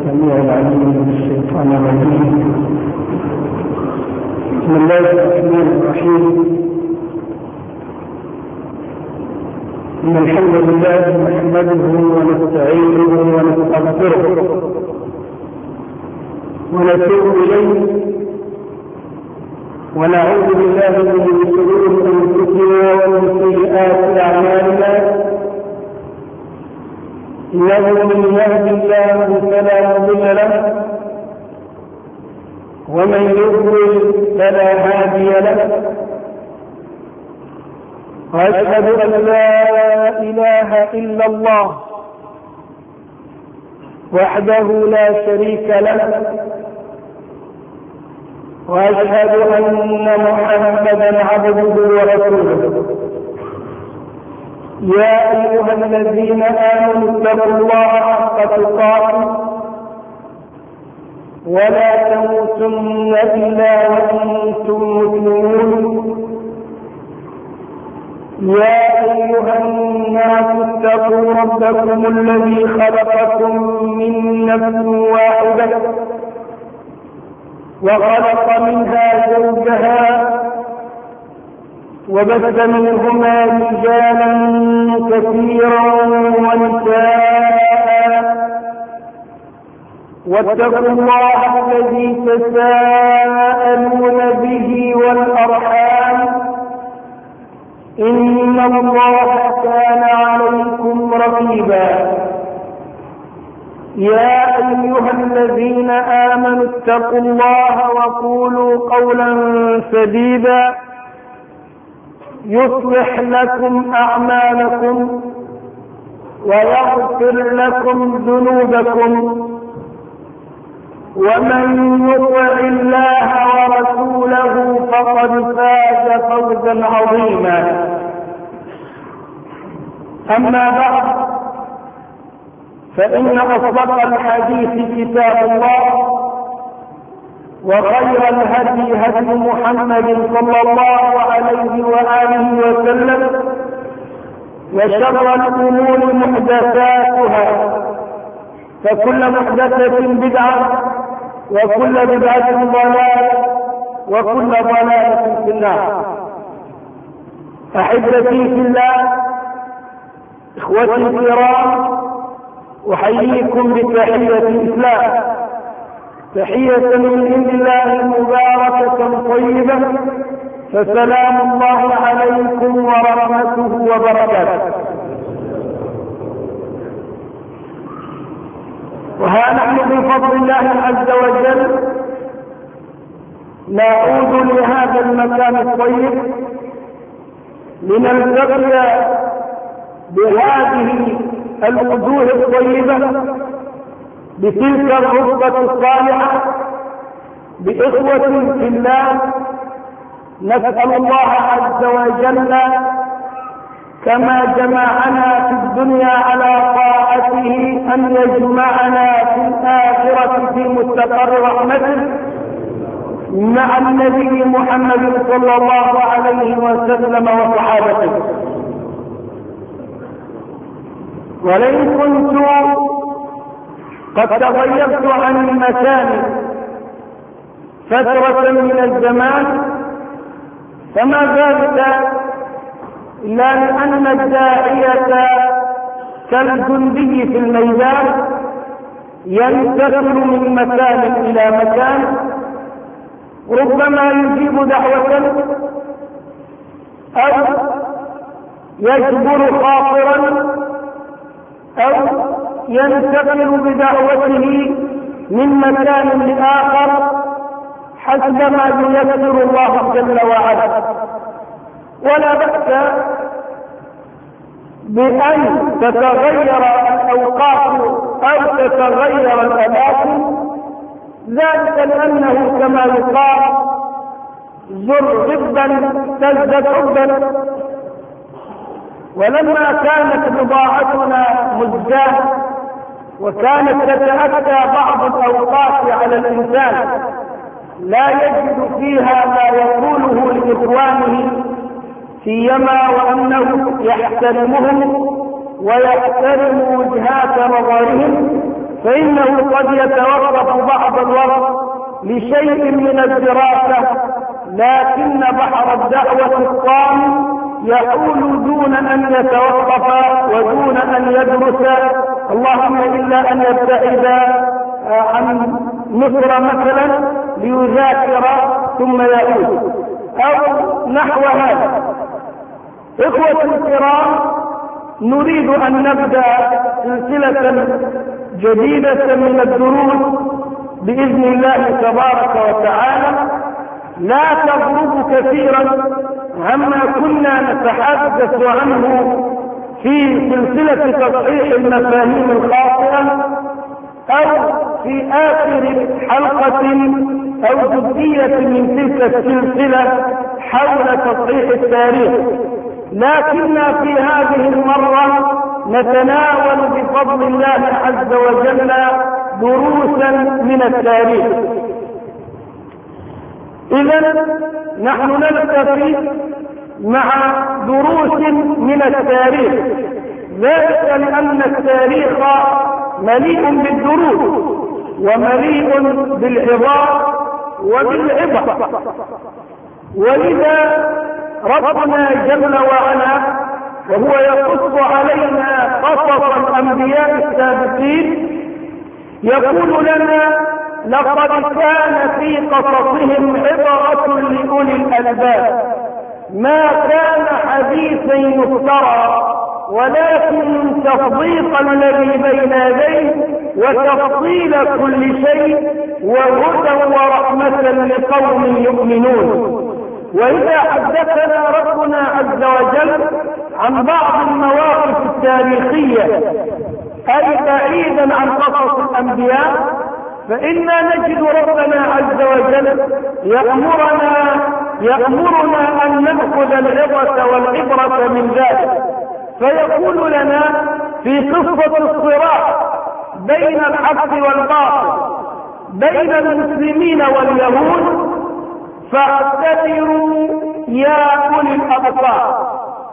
السميع العليم من الشيطان الرجيم. بسم الله الرحمن الرحيم. إن الحمد لله نحمده ونستعينه ونستغفره ونتوب إليه ونعوذ بالله من شرور أنفسنا ومن سيئات أعمالنا. إنه من يهد الله فلا مضل له ومن يضلل فلا هادي له. وأشهد أن لا إله إلا الله وحده لا شريك له، وأشهد أن محمدا عبده ورسوله. يا أيها الذين آمنوا اتقوا الله حق تقاته ولا تموتن إلا وأنتم مسلمون. يا أيها الناس اتقوا ربكم الذي خلقكم من نفس واحدة وخلق منها زوجها وبث منهما رجالا كثيرا ونساء، واتقوا الله الذي تساءلون به والأرحام إن الله كان عليكم رقيبا. يا أيها الذين آمنوا اتقوا الله وقولوا قولا سديدا يصلح لكم أعمالكم ويغفر لكم ذنوبكم، ومن يطع الله ورسوله فقد فاز فوزا عظيما. أما بعد، فإن أصدق الحديث كتاب الله، وخير الهدي هدي محمد صلى الله عليه وآله وسلم، وشر الأمور محدثاتها، فكل محدثة بدعة وكل بدعة ضلالة وكل ضلالة في النار. أحبتي في الله، إخوتي الكرام، أحييكم بتحية الإسلام، تحية من عند الله مباركة طيبة، فسلام الله عليكم ورحمته وبركاته. وها نحن بفضل الله عز وجل نعود لهذا المكان الطيب لنلتقي بهذه الوجوه الطيبة، بتلك الرتبة الصالحة، بإخوة في الله. نسأل الله عز وجل كما جمعنا في الدنيا على طاعته أن يجمعنا في الآخرة في مستقر رحمته مع النبي محمد صلى الله عليه وسلم وصحابته. ولئن كنت قد تغيرت عن المكان فترة من الزمان، فما ذلك إلا لأن الداعية كالجندي في الميدان ينتقل من مكان إلى مكان، ربما يجيب دعوة أو يجبر خاطرا أو ينتقل بدعوته من مكان لآخر حسب ما ييسر الله جل وعلا. ولا بأس بأن تتغير الأوقات أو تتغير الأماكن، ذلك لأنه كما يقال زر غبا تزدد حبا. ولما كانت بضاعتنا مزجاة وكانت تتأتى بعض الأوقات على الإنسان لا يجد فيها ما يقوله لإخوانه، سيما وأنه يحترمهم ويحترم وجهات نظرهم، فإنه قد يتوقف بعض الوقت لشيء من الدراسة، لكن بحر الدعوة الطام يحول دون أن يتوقف ودون أن يدرس، اللهم إلا أن يبتعد عن مصر مثلا ليذاكر ثم يعود أو نحو هذا. إخوة الكرام، نريد أن نبدأ سلسلة جديدة من الدروس بإذن الله تبارك وتعالى، لا تغرب كثيرا عما كنا نتحدث عنه في سلسلة تصحيح المفاهيم الخاطئة، أو في آخر حلقة أو جزئية من تلك السلسلة حول تصحيح التاريخ، لكننا في هذه المرة نتناول بفضل الله عز وجل دروسا من التاريخ. إذن نحن نلتقي مع دروس من التاريخ، ذلك لأن التاريخ مليء بالدروس ومليء بالعظات وبالعبر، ولذا ربنا جل وعلا وهو يقص علينا قصص الأنبياء السابقين يقول لنا: لقد كان في قصصهم عبرة لأولي الألباب، ما كان حديثا يفترى، ولكن تصديق الذي بين يديه وتفصيل كل شيء وهدى ورحمة لقوم يؤمنون. وإذا حدثنا ربنا عز وجل عن بعض المواقف التاريخية أي بعيدا عن قصص الأنبياء، فإنا نجد ربنا عز وجل يأمرنا أن نأخذ العبرة والعبرة من ذلك، فيقول لنا في قصة الصراع بين الحق والباطل بين المسلمين واليهود: فاعتبروا يا أولي الأبصار.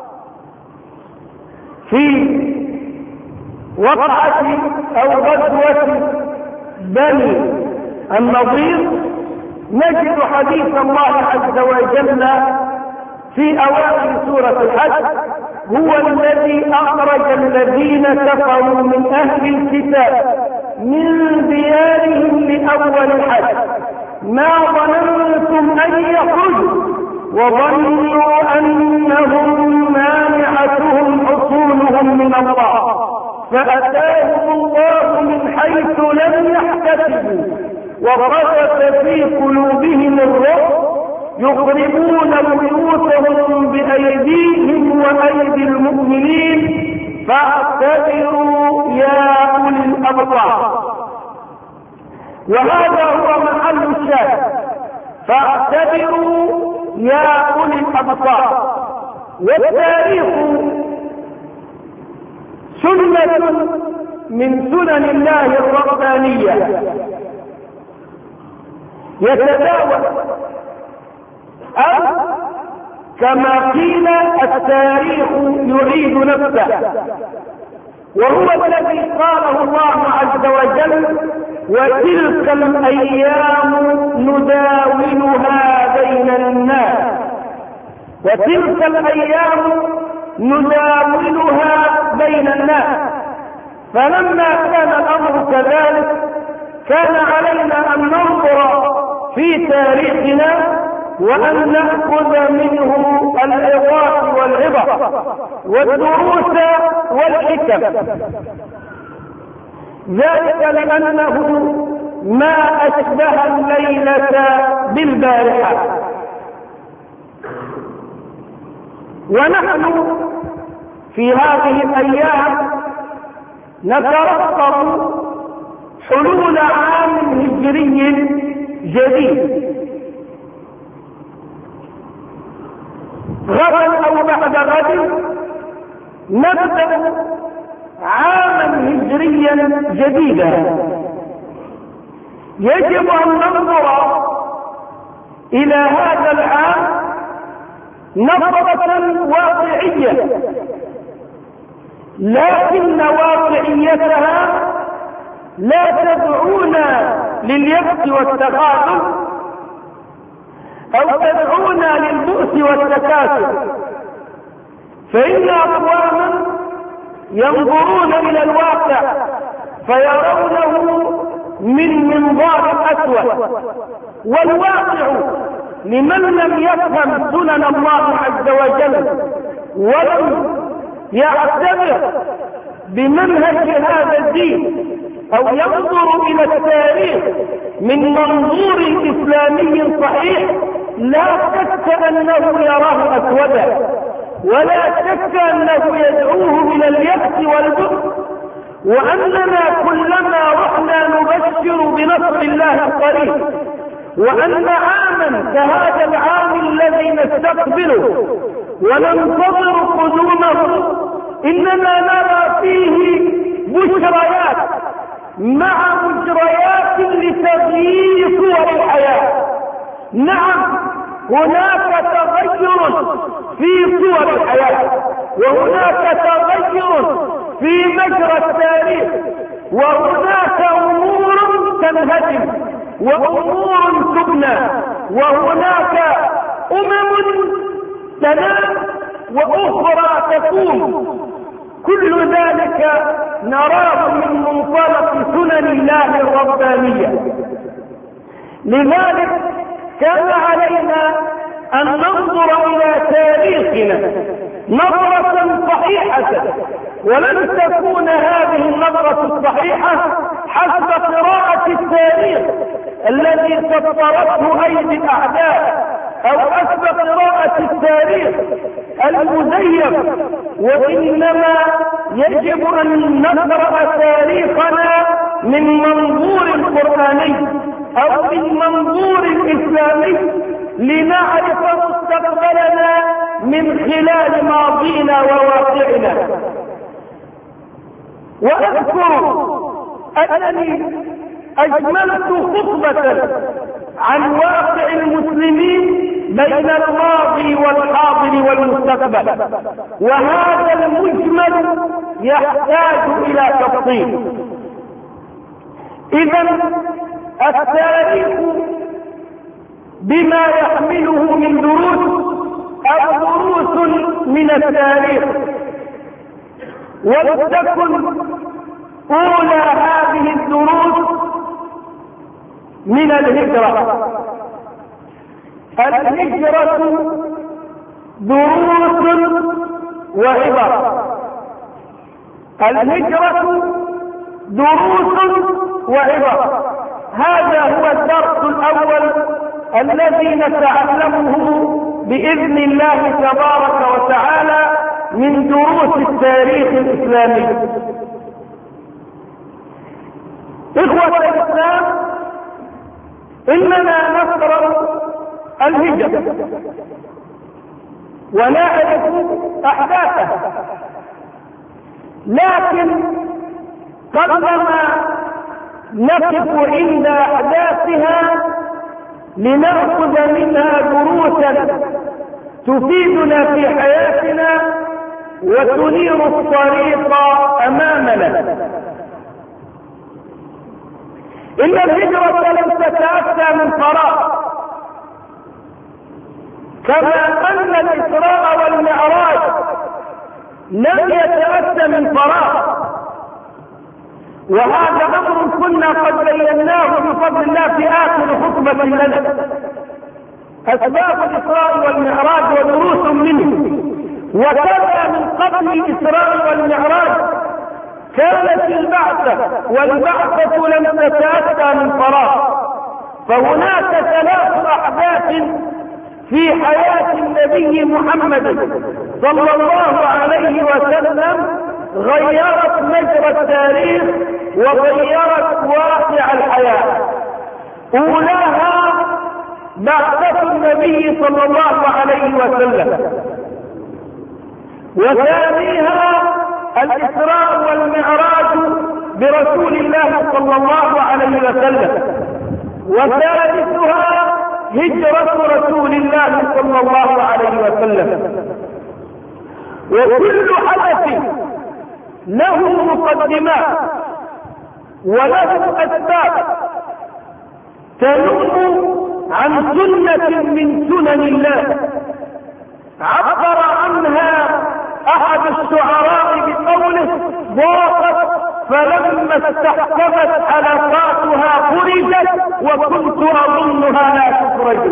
في وقعة أو غزوة بني النضير نجد حديث الله عز وجل في أوائل سورة الحج: هو الذي أخرج الذين كفروا من أهل الكتاب من ديارهم لأول الحج ما ظننتم أن يخرجوا وظنوا أنهم مانعتهم حصولهم من الله فأتاهم الله من حيث لم يحتسبوا وقذف في قلوبهم الرعب يخربون بيوتهم بأيديهم وأيدي المؤمنين فاعتبروا يا أولي الأبصار. وهذا هو محل الشاهد: فاعتبروا يا أولي الأبصار. والتاريخ سنة من سنن الله الربانية يتداول، أو كما قيل التاريخ يعيد نفسه، وهو الذي قاله الله عز وجل: وتلك الأيام نداولها بين الناس. وتلك الأيام نداولها بين الناس. فلما كان الأمر كذلك كان علينا أن ننظر في تاريخنا وأن نأخذ منه العظات والعبر والدروس والحكم، ذلك لأنه ما أشبه الليلة بالبارحة. ونحن في هذه الأيام نترقب حلول عام هجري جديد. غدا أو بعد غد نبدأ عاما هجريا جديدا. يجب أن ننظر إلى هذا العام نظرة واقعية، لكن واقعيتها لا تدعونا لليأس والتغافل أو تدعونا للبؤس والتكاسل، فإن أقواما ينظرون إلى الواقع فيرونه من منظار أسود، والواقع لمن لم يفهم سنن الله عز وجل ولم يعتبر بمنهج هذا الدين أو ينظر إلى التاريخ من منظور إسلامي صحيح، لا شك أنه يراه أسودا، ولا شك أنه يدعوه إلى اليأس والبؤس، وأننا كلما رحنا نبشر بنصر الله القريب، وأن عاما كهذا العام الذي نستقبله وننتظر قدومه إننا نرى فيه بشريات مع مجريات لتغيير صور الحياة. نعم، هناك تغير في صور الحياة، وهناك تغير في مجرى التاريخ، وهناك أمور تنهدم وأمور تبنى، وهناك تنام وأخرى تقوم. كل ذلك نراه من منطلق سنن الله الربانية. لذلك كان علينا أن ننظر إلى تاريخنا نظرة صحيحة، ولن تكون هذه النظرة الصحيحة حسب قراءة التاريخ الذي سطرته أيدي الأعداء، أو حسب قراءة التاريخ المزيف، وإنما يجب أن نقرأ تاريخنا من منظور قرآني أو من منظور إسلامي لنعرف مستقبلنا من خلال ماضينا وواقعنا. وأذكر أنني أجملت خطبة عن واقع المسلمين بين الماضي والحاضر والمستقبل، وهذا المجمل يحتاج إلى تفصيل. إذن التاريخ بما يحمله من دروس أو دروس من التاريخ، ولتكن أولى هذه الدروس من الهجرة. الهجرة دروس وعبر. الهجرة دروس وعبر، هذا هو الدرس الأول الذي نتعلمه بإذن الله تبارك وتعالى من دروس التاريخ الإسلامي. إخوة الإسلام، إننا نقرأ الهجرة ونعرف أحداثها، لكن قبلما نقف عند أحداثها لنأخذ منها دروسا تفيدنا في حياتنا وتنير الطريق أمامنا. إن الهجرة لم تتأتى من فراغ، كما أن الإسراء والمعراج لم يتأتى من فراغ، وهذا أمر كنا قد بيناه بفضل الله في آخر خطبة لنا. أسباب الإسراء والمعراج ودروس منه، وكذا من قبل الإسراء والمعراج كانت البعثة، والبعثة لم تتأتى من فراغ. فهناك 3 أحداث في حياة النبي محمد صلى الله عليه وسلم غيرت مجرى التاريخ وغيرت واقع الحياة. أولاها بعثة النبي صلى الله عليه وسلم، وثانيها الإسراء والمعراج برسول الله صلى الله عليه وسلم، وثالثها هجرة رسول الله صلى الله عليه وسلم. وكل حدث له مقدمات وله أسباب تنم عن سنة من سنن الله عبر عنها أحد الشعراء بقوله: ضاقت فلما استحكمت حلقاتها فرجت وكنت أظنها لا تفرج.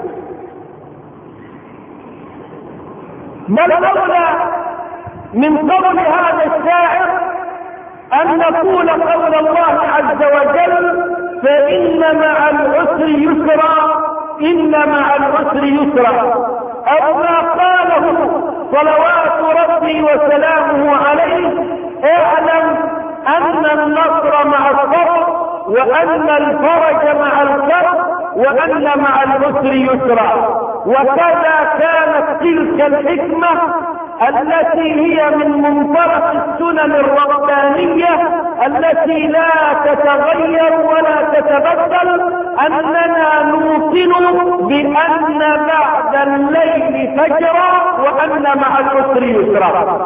ما الأولى من قول هذا الشاعر أن نقول قول الله عز وجل: فإن مع العسر يسرا، إن مع العسر يسرا، أو ما قاله صلوات ربي وسلامه عليه: اعلم أن النصر مع الصبر، وأن الفرج مع الكرب، وأن مع العسر يسرا. وكذا كانت تلك الحكمة التي هي من منطلق السنن الربانية التي لا تتغير ولا تتبدل، أننا نوقن بأن بعد الليل فجرا وأن مع العسر يسرا.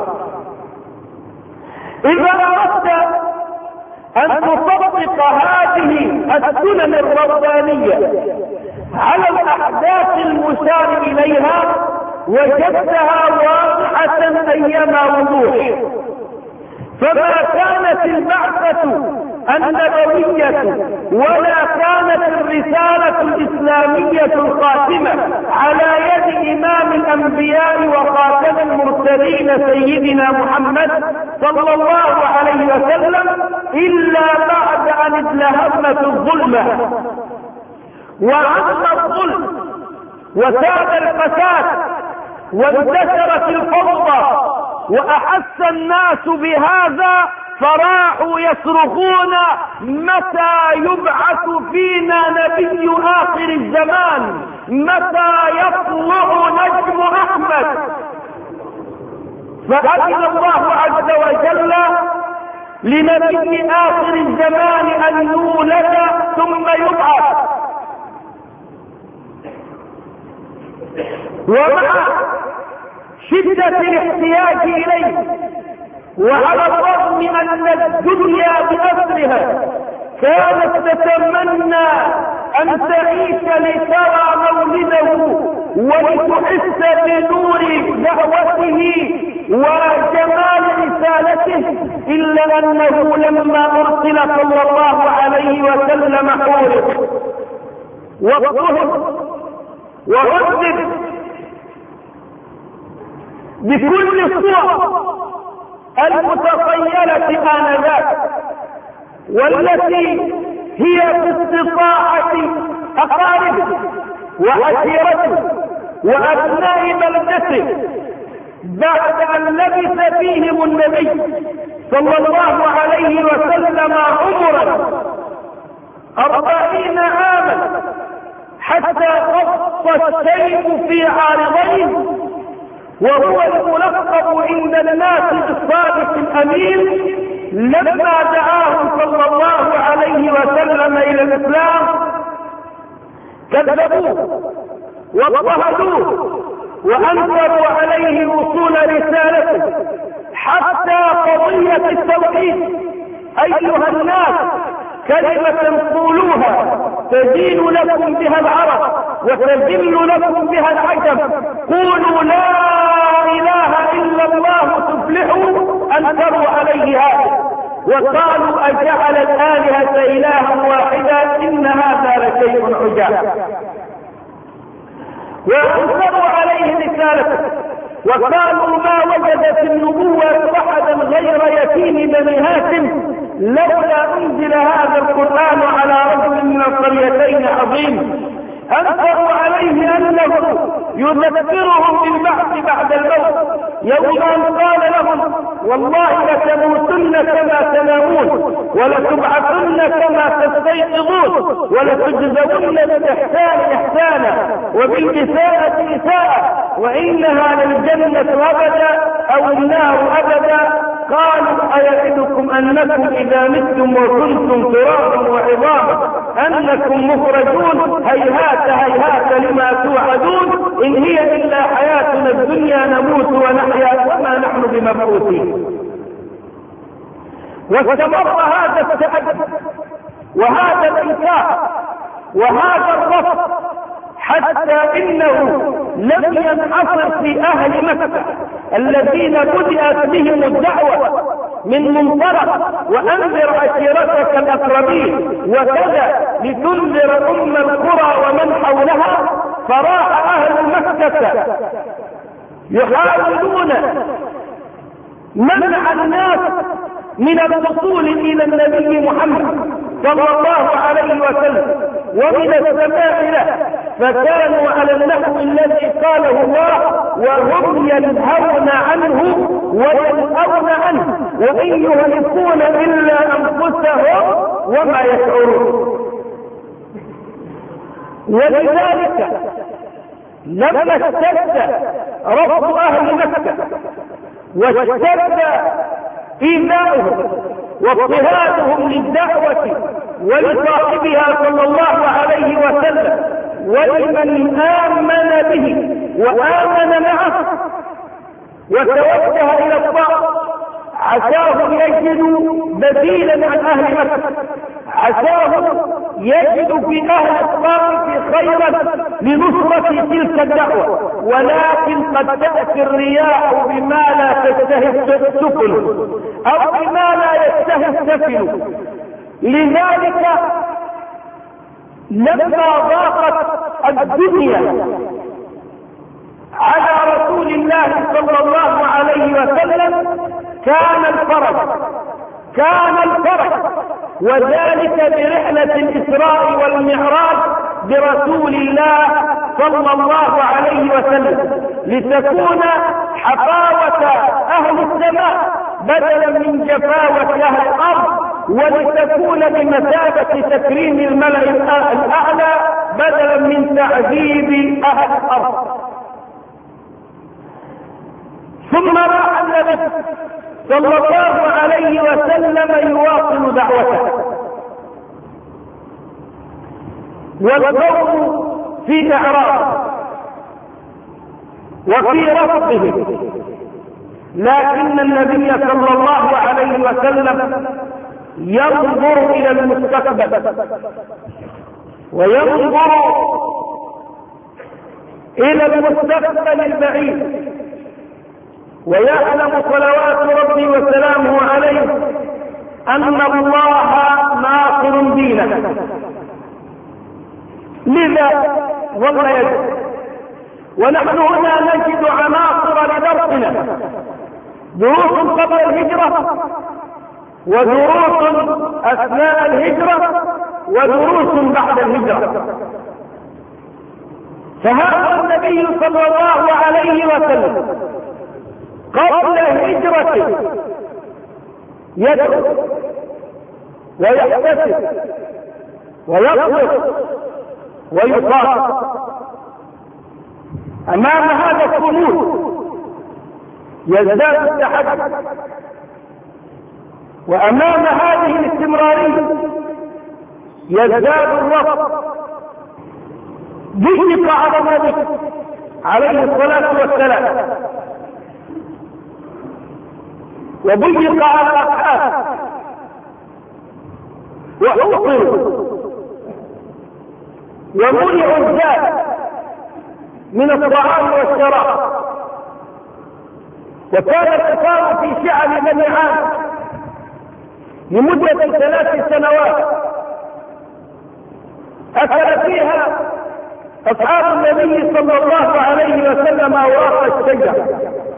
إذا أردت أن تطبق هذه السنن الربانية على الأحداث المشار إليها وجدتها واضحة أيما وضوح. فما كانت البعثة النبوية ولا كانت الرسالة الإسلامية الخاتمة على يد إمام الأنبياء وخاتم المرسلين سيدنا محمد صلى الله عليه وسلم إلا بعد أن ازدهمت الظلمة وعم الظلم وساد الفساد وانتشرت الفوضى، وأحس الناس بهذا فراحوا يصرخون: متى يبعث فينا نبي آخر الزمان؟ متى يطلع نجم أحمد؟ فأذن الله عز وجل لنبي آخر الزمان أن يولد ثم يبعث. ومع شدة الاحتياج إليه وعلى الرغم أن الدنيا بأسرها كانت تتمنى أن تعيش لترى مولده ولتحس بنور دعوته وجمال رسالته، إلا أنه لما أرسل صلى الله عليه وسلم حورق واضطهد وعذب بكل الصور المتخيلة آنذاك، والتي هي في استطاعة أقاربه وعشيرته وأبناء بلدته بعد أن لبث فيهم النبي صلى الله عليه وسلم عمرا 40 عاما حتى قص السيف في عارضيه، وهو الملقب عند الناس بالصادق الأمين. لما دعاهم صلى الله عليه وسلم إلى الإسلام كذبوه واضطهدوه وأنكروا عليه وصول رسالته، حتى قضية التوحيد: أيها الناس، كلمة قولوها تزين لكم بها العرب وتذل لكم بها العجم، قولوا لا إله إلا الله تفلحوا. أنكروا عليه هذا وقالوا: أجعل الآلهة إلها واحدا إن هذا لشيء عجاب. وأنكروا عليه رسالته وقالوا: ما وجدت النبوة أحدا غير يتيم بني هاشم، لولا أنزل هذا القرآن على رجل من القريتين عظيم. أنكروا عليه أنه يذكرهم بالبعث بعد الموت، يوم أن قال لهم: والله لتموتن كما تنامون ولتبعثن كما تستيقظون ولتجزون بالإحسان إحسانا وبالإساءة إساءة، وإنها للجنة أبدا أو النار أبدا. قالوا: أيعدكم أنكم إذا متم وكنتم ترابا وعظاما أنكم مخرجون؟ هيهات هيهات لما توعدون، إن هي إلا حياتنا الدنيا نموت ونحيا وما نحن بمبعوثين. واستمر هذا التأدب وهذا الإنكار وهذا الرفض حتى إنه لم ينحصر في أهل مكة الذين بدأت بهم الدعوة من منطلق وأنذر عشيرتك الأقربين وكذا لتنذر أم القرى ومن حولها، فراح أهل مكة يحاولون منع الناس من الوصول إلى النبي محمد صلى الله عليه وسلم ومن السماع له، فكانوا على النحو الذي قاله الله وهم ينهون عنه وينأون عنه وإن يهلكون إلا أنفسهم وما يشعرون. ولذلك لما اشتد رفض أهل مكة واشتد إيذاؤهم واضطهادهم للدعوة ولصاحبها صلى الله عليه وسلم ولمن آمن به وآمن معه وتوجه إلى الطاعة، عساهم يجدوا بديلا عن أهل مكة، عساهم يجد في أهل الطائف خيرا لنصرة تلك الدعوة، ولكن قد تأتي الرياح بما لا تشتهي السفن أو بما لا يشتهي السفن. لذلك لما ضاقت الدنيا على رسول الله صلى الله عليه وسلم كان الفرج وذلك برحلة الإسراء والمعراج برسول الله صلى الله عليه وسلم، لتكون حفاوة أهل السماء بدلا من جفاوة أهل الأرض، ولتكون بمثابة تكريم الملأ الأعلى بدلا من تعذيب أهل الأرض. ثم راح النبي صلى الله عليه وسلم يواصل دعوته والقوم في إعراض وفي رفضه، لكن النبي صلى الله عليه وسلم ينظر إلى المستقبل وينظر إلى المستقبل البعيد، ويعلم صلوات ربي وسلامه عليه أن الله ناصر دينه. لذا ظل يجب، ونحن هنا نجد عناصر لدرسنا، دروس قبل الهجرة ودروس أثناء الهجرة ودروس بعد الهجرة. فهذا النبي صلى الله عليه وسلم قبل هجرته يدعو ويحتسب ويصبر ويصاب أمام هذا الصمود، يزداد التحدي، وأمام هذه الاستمرارية يزداد الرفض. ضيق على النبي عليه الصلاة والسلام وضيق على الأصحاب وحصروا ومنعوا الزاد من الطعام والشراب، وكان الحصار في شعب بني عامر لمدة 3 سنوات أكل فيها أصحاب النبي صلى الله عليه وسلم أوراق الشجر،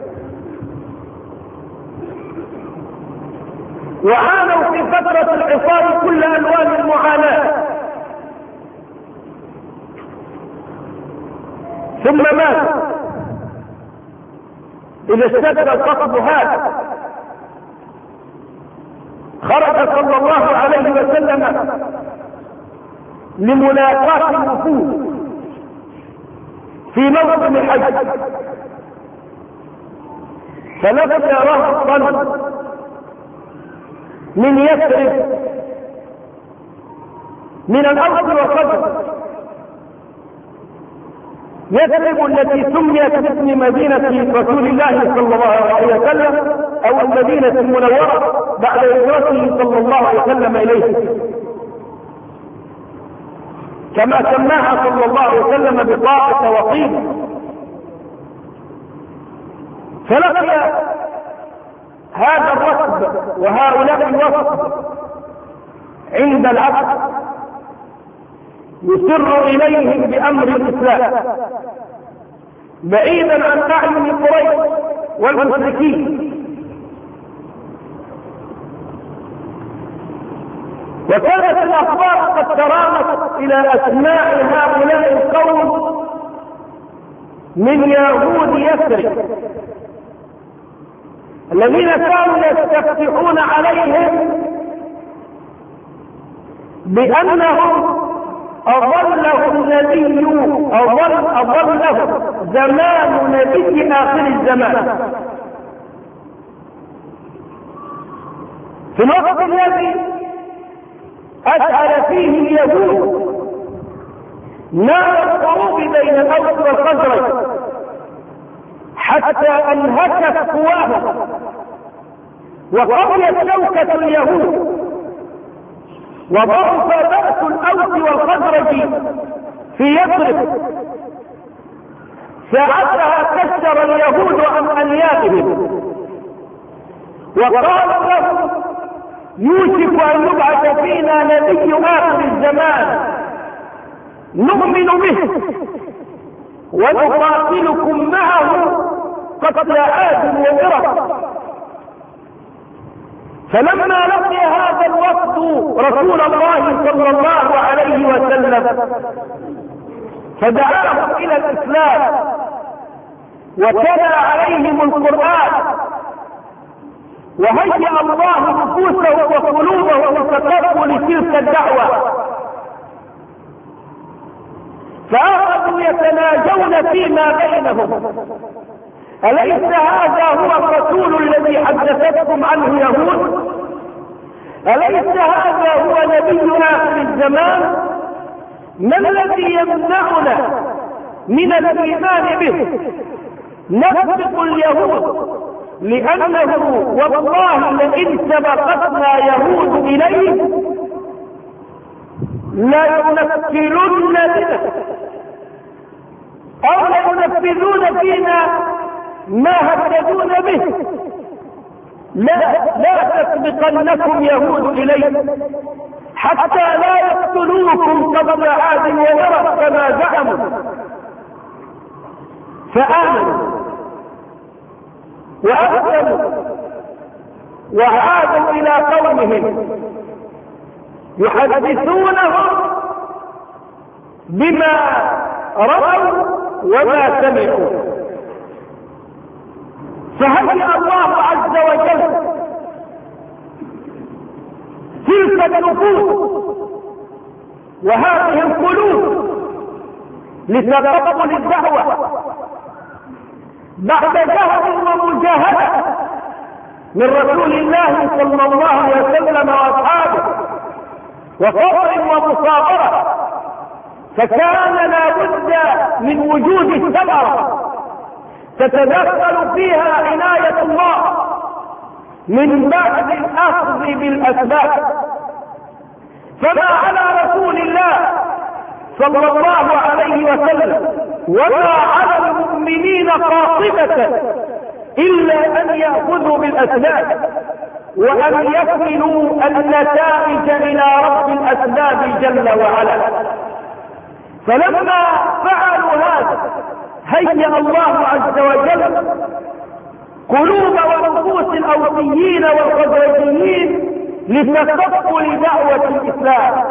وعانوا في فترة الحصار كل ألوان المعاناة، ثم مات إذا اشتد القصد هذا. خرج صلى الله عليه وسلم لملاقاة الوفود في موسم الحج، فلقي رهطا من يثرب من الأرض والصدر، يثرب التي سميت باسم مدينة رسول الله صلى الله عليه وسلم أو المدينة المنورة بعد هجرته صلى الله عليه وسلم إليه، كما سماها صلى الله عليه وسلم بطاقة وقيل. فلقي هذا الركب وهؤلاء الوفد عند العبد يسر إليهم بأمر الإسلام بعيدا عن أعين قريش والمشركين. وكانت الأخبار قد ترامت إلى أسماء هؤلاء القوم من يهود يثرب الذين كانوا يستفتحون عليهم بأنهم أضلهم زمان نبي آخر الزمان، في الوقت الذي أشعل فيه اليهود نار الحروب بين الأوس والخزرج حتى أنهكت قواهم وقويت شوكة اليهود وضعف بأس الأوس والخزرج في يثرب. ساعتها كسر اليهود عن أنيابهم وقالوا لهم يوشك أن يبعث فينا نبي آخر الزمان نؤمن به ونقاتلكم معه قتل عاد وإرم. فلما لقي هذا الوفد رسول الله صلى الله عليه وسلم فدعاهم إلى الإسلام وتلا عليهم القرآن وهيأ الله نفوسهم وقلوبهم لتقبل تلك الدعوة، فأخذوا يتناجون فيما بينهم: أليس هذا هو الرسول الذي حدثتكم عنه يهود؟ أليس هذا هو نبي آخر الزمان؟ ما الذي يمنعنا من الإيمان به؟ نسبق اليهود لأنه والله لئن سبقتنا يهود إليه لينفذن بنا أو لينفذون فينا ما هددون به. لا تسبقنكم يهود إليه حتى لا يقتلوكم قبل عاد وإرم كما زعموا. فآمنوا وأسلموا وعادوا إلى قومهم يحدثونهم بما رأوا وما سمعوا. فهيأ الله عز وجل تلك النفوس وهذه القلوب لتقبل الدعوة بعد جهد ومجاهدة من رسول الله صلى الله عليه وسلم واصحابه وصبر ومصابرة. فكان لا بد من وجود الثمرة تتدخل فيها عناية الله من بعد الأخذ بالأسباب. فما على رسول الله صلى الله عليه وسلم وما على المؤمنين قاطبة إلا أن يأخذوا بالأسباب وأن يكملوا النتائج إلى رب الأسباب جل وعلا. فلما فعلوا هذا هيأ الله عز وجل قلوب ونفوس الأوسيين والخزرجيين لتقبل دعوة الإسلام،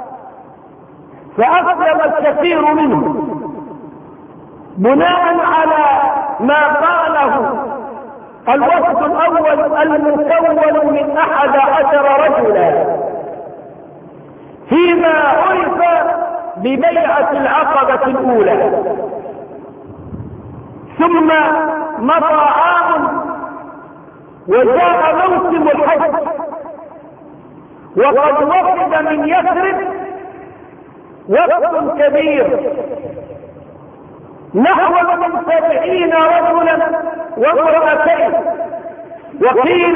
فأسلم الكثير منهم بناء على ما قاله الوفد الأول المكون من 11 رجلا فيما عرف ببيعة العقبة الأولى. ثم مضى عام وجاء موسم الحج وقد وفد من يثرب وفد كبير نحو من 70 رجلا وامرأتين وقيل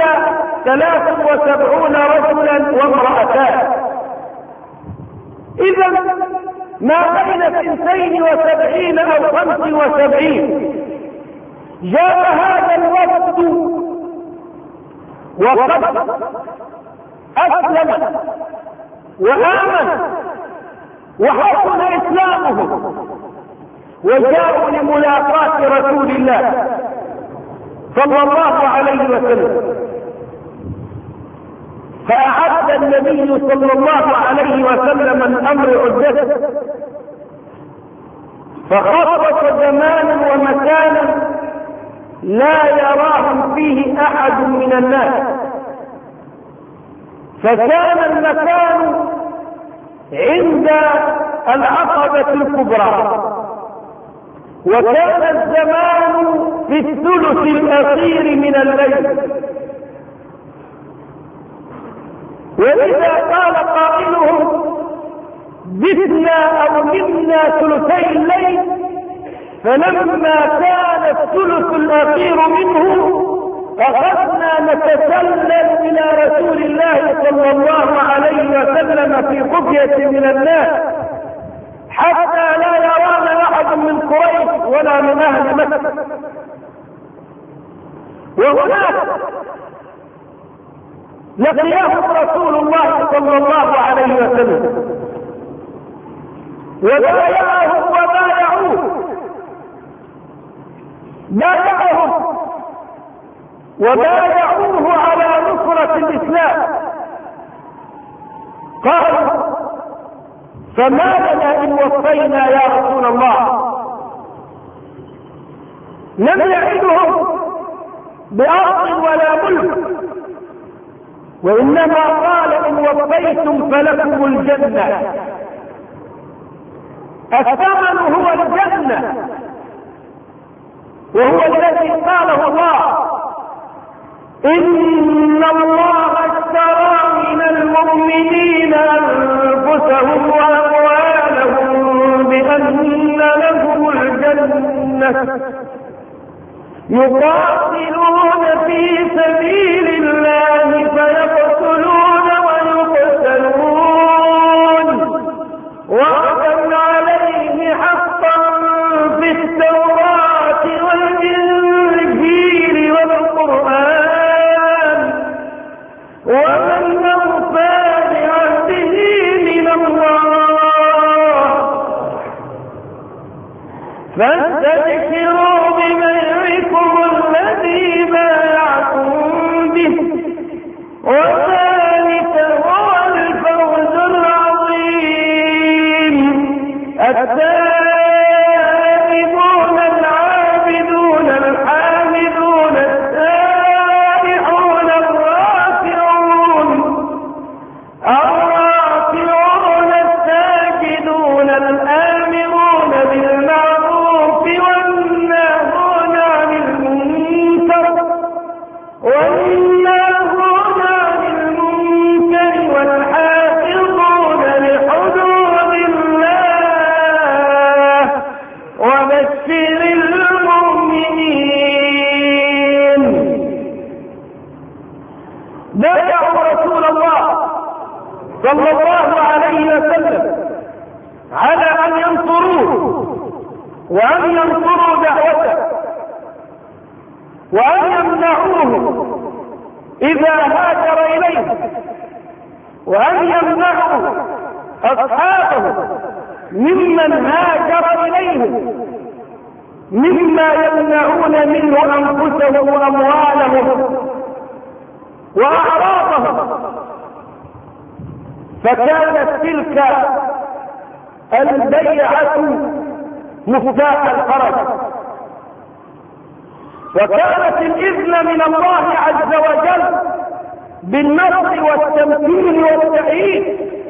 73 رجلا وامرأتان. إذا ما بين 72 أو 75 جاء هذا الوفد وقد أسلم وآمن وحسن إسلامهم وجاءوا لملاقاة رسول الله صلى الله عليه وسلم. فأعد النبي صلى الله عليه وسلم الأمر عدته، فخصص زمانا ومكانا لا يراهم فيه أحد من الناس، فكان المكان عند العقبة الكبرى، وكان الزمان في الثلث الأخير من الليل. وإذا قال قائلهم بثنا أو منا ثلثي الليل، فلما كان الثلث الأخير منه أخذنا نتسلل إلى رسول الله صلى الله عليه وسلم في خفية من الناس حتى لا يرانا أحد من قريش ولا من أهل مكة. وهناك لقيهم رسول الله صلى الله عليه وسلم وبايعهم وبايعوه على نصرة الإسلام. قال: فما لنا إن وصينا يا رسول الله؟ لم يعدهم بأرض ولا ملك، وإنما قال: إن وصيتم فلكم الجنة. الثمن هو الجنة، وهو الذي قاله الله: إن الله اشترى من المؤمنين أنفسهم وأموالهم بأن لهم الجنة يقاتلون في سبيل الله فيقتلون ويقتلون وعدا عليه حقا في التوراة والإنجيل والقرآن ومن أوفى بعهده من الله فاستبشروا ببيعكم الذي بايعتم به وذلك هو الفوز العظيم. التائبون العابدون الحامدون السائحون الراكعون الساجدون الآمرون بالمعروف والناهون عن المنكر والحافظون لحدود الله وبشر المؤمنين. بايعوا رسول الله صلى الله عليه وسلم على أن ينصروه وأن ينصروا دعوته وأن يمنعوه إذا هاجر إليه، وأن يمنعوا أصحابه ممن هاجر إليهم مما يمنعون منه أنفسهم وأموالهم وأعراضهم. فكانت تلك البيعة مفتاح الفرج، وكانت الإذن من الله عز وجل بالنصر والتمكين والتأييد.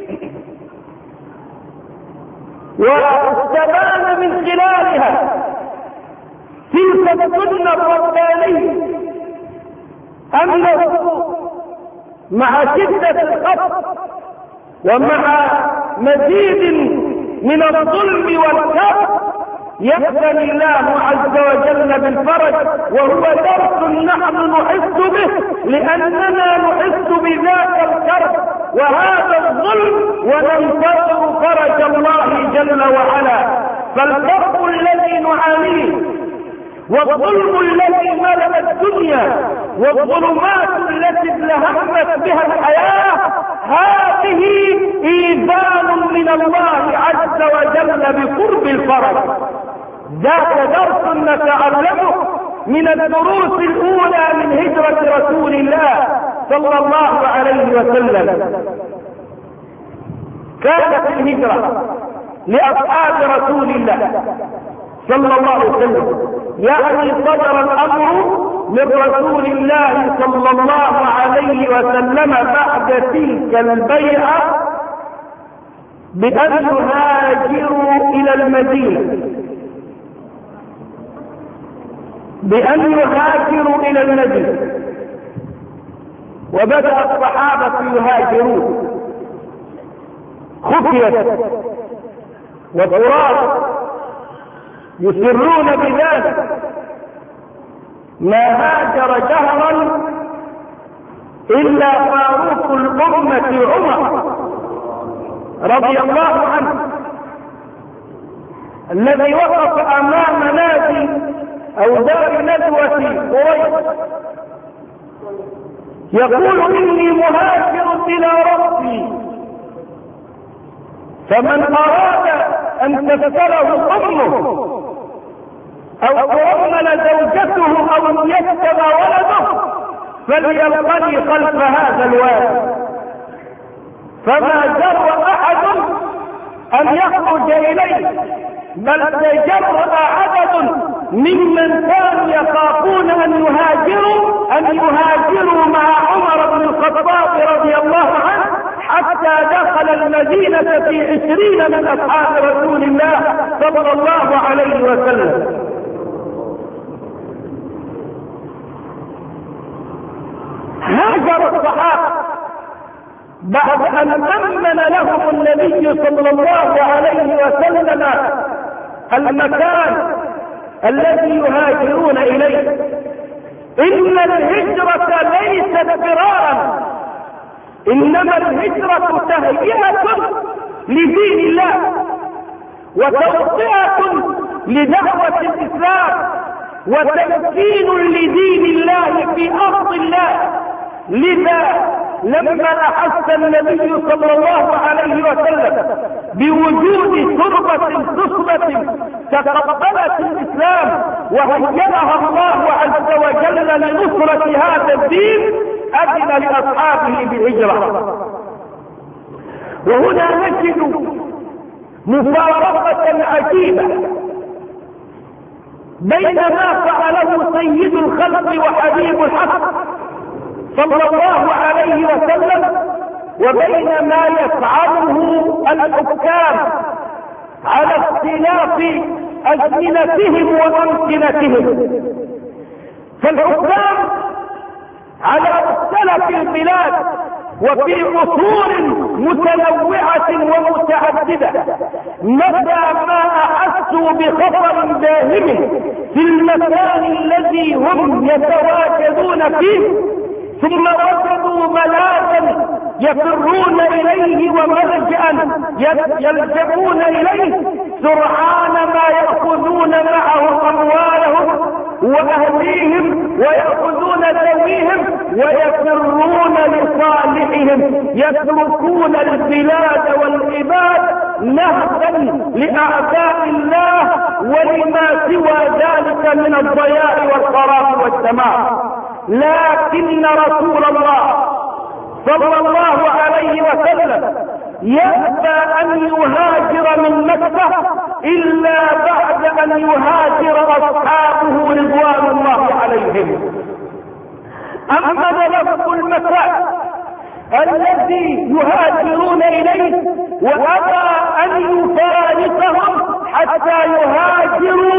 واستبان من خلالها تلك السنة الربانية أنه مع شدة الخطر ومع مزيد من الظلم والكفر يأذن الله عز وجل بالفرج، وهو درس نحن نحس به لأننا نحس بذاك الكرب وهذا الظلم وننتظر فرج الله جل وعلا. فالكرب الذي نعانيه والظلم الذي ملأ الدنيا والظلمات التي ازدهمت بها الحياة هذه إيذان من الله عز وجل بقرب الفرج. ذاك درس نتعلمه من الدروس الأولى من هجرة رسول الله صلى الله عليه وسلم. كانت الهجرة لأصحاب رسول الله صلى الله عليه وسلم يعني صدر الأمر من رسول الله صلى الله عليه وسلم بعد تلك البيعة بأن يهاجروا إلى المدينة، بأن يهاجروا إلى المدينة. وبدأ الصحابة يهاجرون خفية وتراث يسرون بذلك. ما هاجر جهرا إلا فاروق الأمة عمر رضي الله عنه الذي وقف أمام نادي أو دار ندوة قريش يقول إني مهاجر إلى ربي، فمن أراد أن تسأله أمه أو تؤمن زوجته أو يكتب ولده فليلقني خلف هذا الوادي. فما جرأ أحد أن يخرج إليه، بل تجرأ عدد ممن كانوا يخافون أن يهاجروا مع عمر بن الخطاب رضي الله عنه حتى دخل المدينة في 20 من أصحاب رسول الله صلى الله عليه وسلم. هاجر الصحابة بعد أن أمن لهم النبي صلى الله عليه وسلم المكان الذي يهاجرون إليه. إن الهجرة ليست فرارا، إنما الهجرة تهيئة لدين الله وتوطئة لدعوة الإسلام وتمكين لدين الله في أرض الله. لذا لما أحس النبي صلى الله عليه وسلم بوجود تربة تصبة تقبلت الإسلام وهيئها الله عز وجل لنصرة هذا الدين أذن لأصحابه بالهجرة. وهنا نجد مفارقة عجيبة بين ما فعله سيد الخلق وحبيب الحق صلى الله عليه وسلم وبين ما يفعله الحكام على اختلاف أزمنتهم وأمكنتهم. فالحكام على مختلف البلاد وفي عصور متنوعة ومتعددة متى ما أحسوا بخطر داهم في المكان الذي هم يتواجدون فيه ثم وجدوا ملاذا يفرون إليه وملجأ يلجؤون إليه سرعان ما يأخذون معه أموالهم وأهليهم ويأخذون ذويهم ويفرون لصالحهم، يتركون البلاد والعباد نهبا لأعداء الله ولما سوى ذلك من الضياع والخراب والدمار. لكن رسول الله صلى الله عليه وسلم يأبى أن يهاجر من مكة إلا بعد أن يهاجر أصحابه رضوان الله عليهم. أما لفظ المكان الذي يهاجرون إليه وأبى أن يفارقهم حتى يهاجروا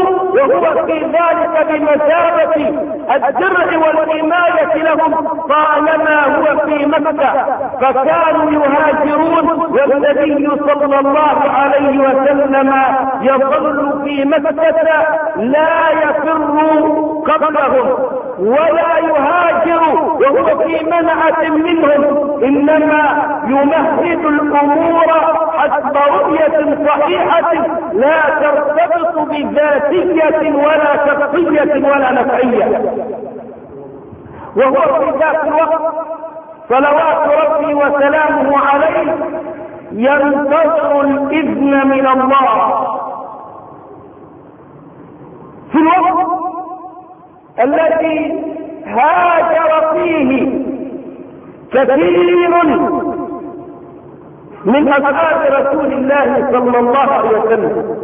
وهو في ذلك بمثابة الدرع والحماية لهم طالما هو في مكة، فكانوا يهاجرون والنبي صلى الله عليه وسلم يظل في مكة لا يفر قبلهم ولا يهاجر وهو في منعة منهم، إنما يمهد الأمور حسب رؤية صحيحة لا ترتبط بذاتية ولا شخصية ولا نفعية. وهو في ذات الوقت صلوات ربي وسلامه عليه ينتظر الإذن من الله في الوقت الذي هاجر فيه كثير من أصحاب رسول الله صلى الله عليه وسلم،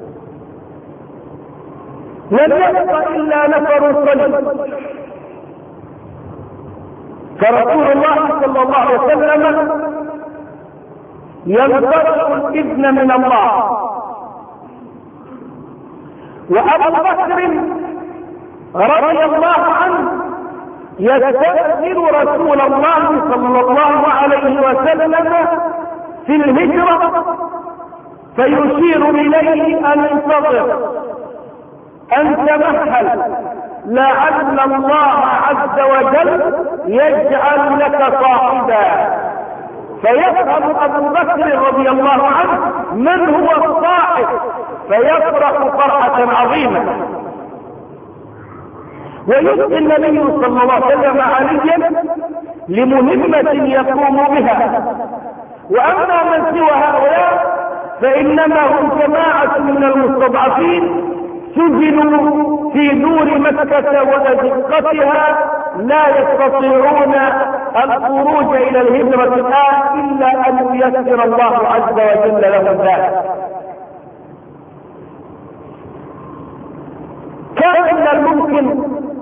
لم يبق إلا نفر صلب، فرسول الله صلى الله عليه وسلم ينتظر الإذن من الله. وأبو بكر رضي الله عنه يستأذن رسول الله صلى الله عليه وسلم في الهجرة فيشير إليه أن انتظر، أن تمهل، لعل الله عز وجل يجعل لك صاحبا. فيفهم أبو بكر رضي الله عنه من هو الصاحب فيفرح فرحة عظيمة. ويؤتي النبي صلى الله عليه وسلم عليا لمهمة يقوم بها. وأما من سوى هؤلاء فإنما هم جماعة من المستضعفين سجنوا في دور مكة وأزقتها لا يستطيعون الخروج إلى الهجرة الآن إلا أن ييسر الله عز وجل لهم ذلك. كان من الممكن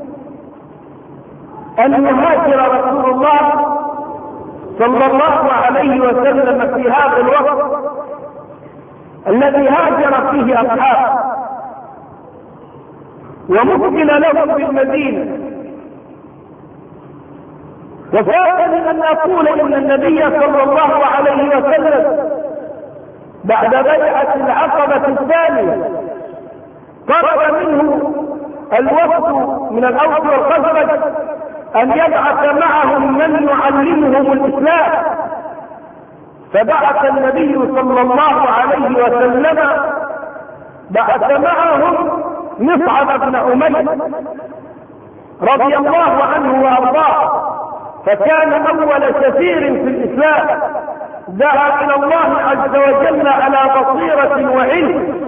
أن يهاجر رسول الله صلى الله عليه وسلم في هذا الوقت الذي هاجر فيه أصحابه، وممكن لهم في المدينة. وفاتني أن أقول إن النبي صلى الله عليه وسلم بعد بيعة العقبة الثانية طلب منه الوفد من الأوس والخزرج أن يبعث معهم من يعلمهم الإسلام، فبعث النبي صلى الله عليه وسلم بعث معهم مصعب بن عمير رضي الله عنه وارضاه، فكان اول سفير في الاسلام دعا الى الله عز وجل على بصيرة وعلم.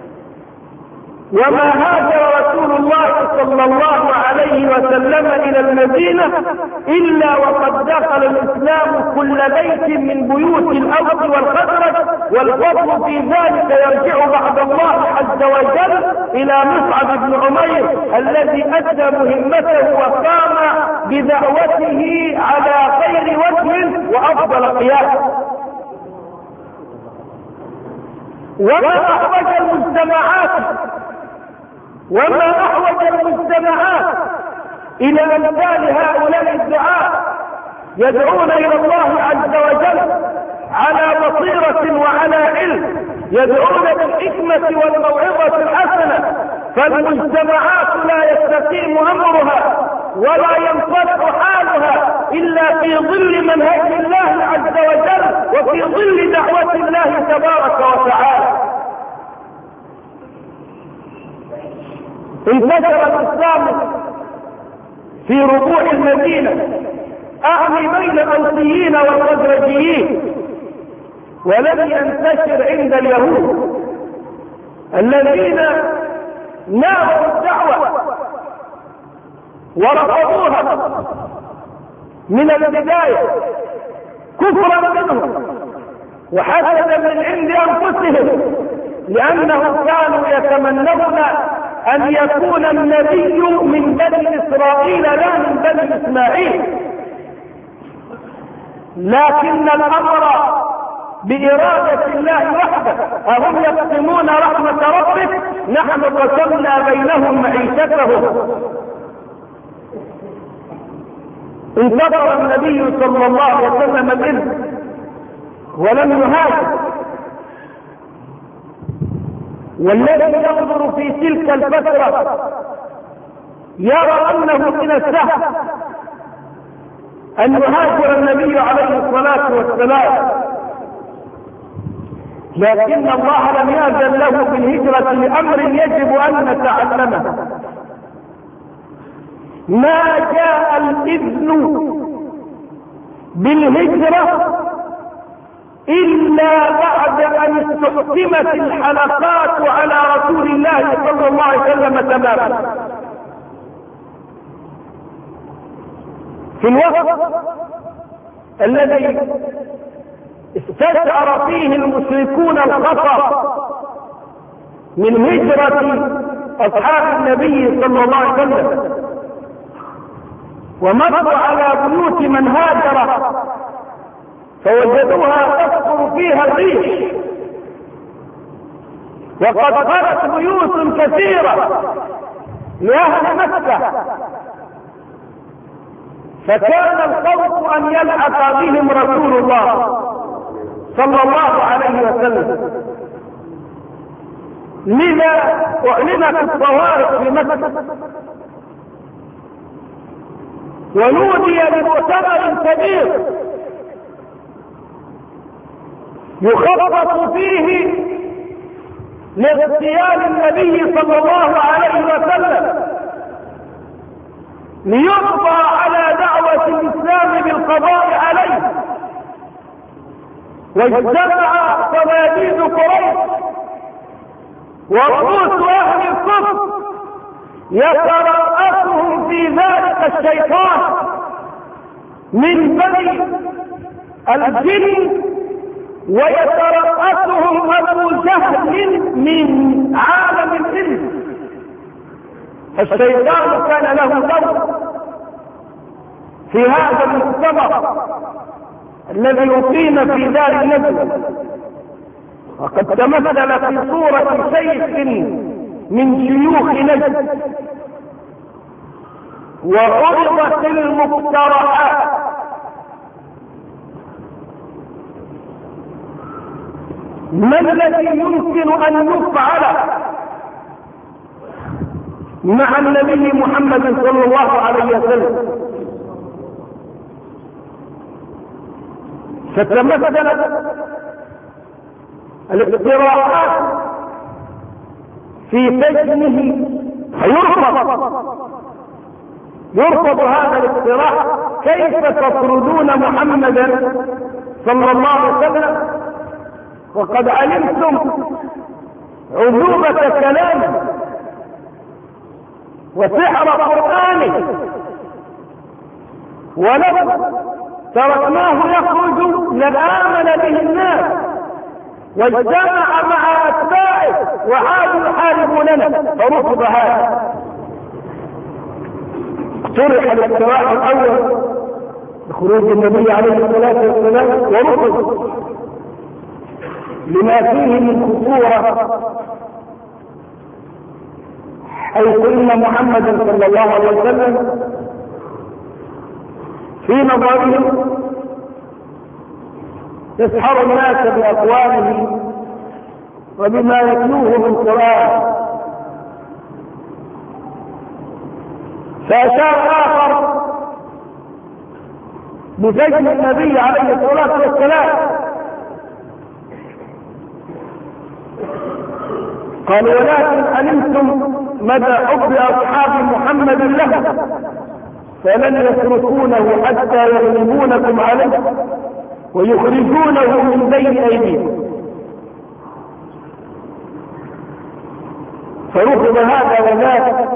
وما هاجر رسول الله صلى الله عليه وسلم الى المدينة الا وقد دخل الاسلام كل بيت من بيوت الاوس والخزرج، والفضل في ذلك يرجع بعد الله عز وجل الى مصعب بن عمير الذي ادى مهمته وقام بدعوته على خير وجه وافضل قياس. وما احوج المجتمعات الى امثال هؤلاء الدعاء يدعون الى الله عز وجل على بصيرة وعلى علم، يدعون بالحكمة والموعظة الحسنة، فالمجتمعات لا يستقيم امرها ولا ينفتح حالها الا في ظل منهج الله عز وجل وفي ظل دعوة الله تبارك وتعالى. انتشر الاسلام في ربوع المدينة، اعني بين الاوسيين والخزرجيين، ولم ينتشر عند اليهود الذين نابوا الدعوة ورفضوها من البداية كفرا منهم وحسدا من عند انفسهم، لانهم كانوا يتمنون ان يكون النبي من بني اسرائيل لا من بني اسماعيل. لكن الامر بإرادة الله وحده. أهم يقسمون رحمة ربك؟ نحن قسمنا بينهم معيشتهم. انتظر النبي صلى الله عليه وسلم الإذن ولم يهاجر، والذي ينظر في تلك الفترة يرى أنه من السهل أن يهاجر النبي عليه الصلاة والسلام، لكن الله لم يأذن له بالهجرة لأمر يجب أن نتعلمه. ما جاء الإذن بالهجرة إلا بعد أن استحكمت الحلقات على رسول الله صلى الله عليه وسلم تماما. في الوقت الذي استشعر فيه المشركون الخطر من هجرة أصحاب النبي صلى الله عليه وسلم ومروا على بيوت من هاجر فوجدوها تسقط فيها الريح، وقد خلت بيوت كثيرة لأهل مكة، فكان الخوف أن يلحق بهم رسول الله صلى الله عليه وسلم. لذا أعلنت الطوائف في مكة ونودي بمؤتمر كبير يخطط فيه لاغتيال النبي صلى الله عليه وسلم ليقضى على دعوة الإسلام بالقضاء عليه. واجتمع صناديد قريش ورؤوس أهل الكفر يترأسهم في ذلك الشيطان من بني الجن، ويترأسهم أبو جهل من عالم الإنس. الشيطان كان له دور في هذا المؤتمر الذي يقيم في دار النبي، وقد تمثل في صورة شيخ من شيوخ نجد، وعرضت المقترحات. ما الذي يمكن أن يفعل مع النبي محمد صلى الله عليه وسلم؟ فتمثلت الاقتراحات في سجنه يرفض هذا الاقتراح. كيف تطردون محمدا صلى الله عليه وسلم وقد علمتم عذوبة كلامه وسحر قرآنه، ولو تركناه يخرج لآمن به الناس، واجتمع مع أتباعه وعادوا يحاربوننا، فرفض هذا. طرح الاقتراح الأول بخروج النبي عليه الصلاة والسلام ورفض لما فيه من خطورة، حيث إن محمدا صلى الله عليه وسلم في نظرهم يسحر الناس بأقواله وبما يتلوه من قرآن. فأشار آخر بسجن النبي عليه الصلاة والسلام، قال: ولكن علمتم مدى حب أصحاب محمد له فلن يتركونه حتى يغلبونكم عليه ويخرجونه من بين أيديهم. فرفض هذا وذاك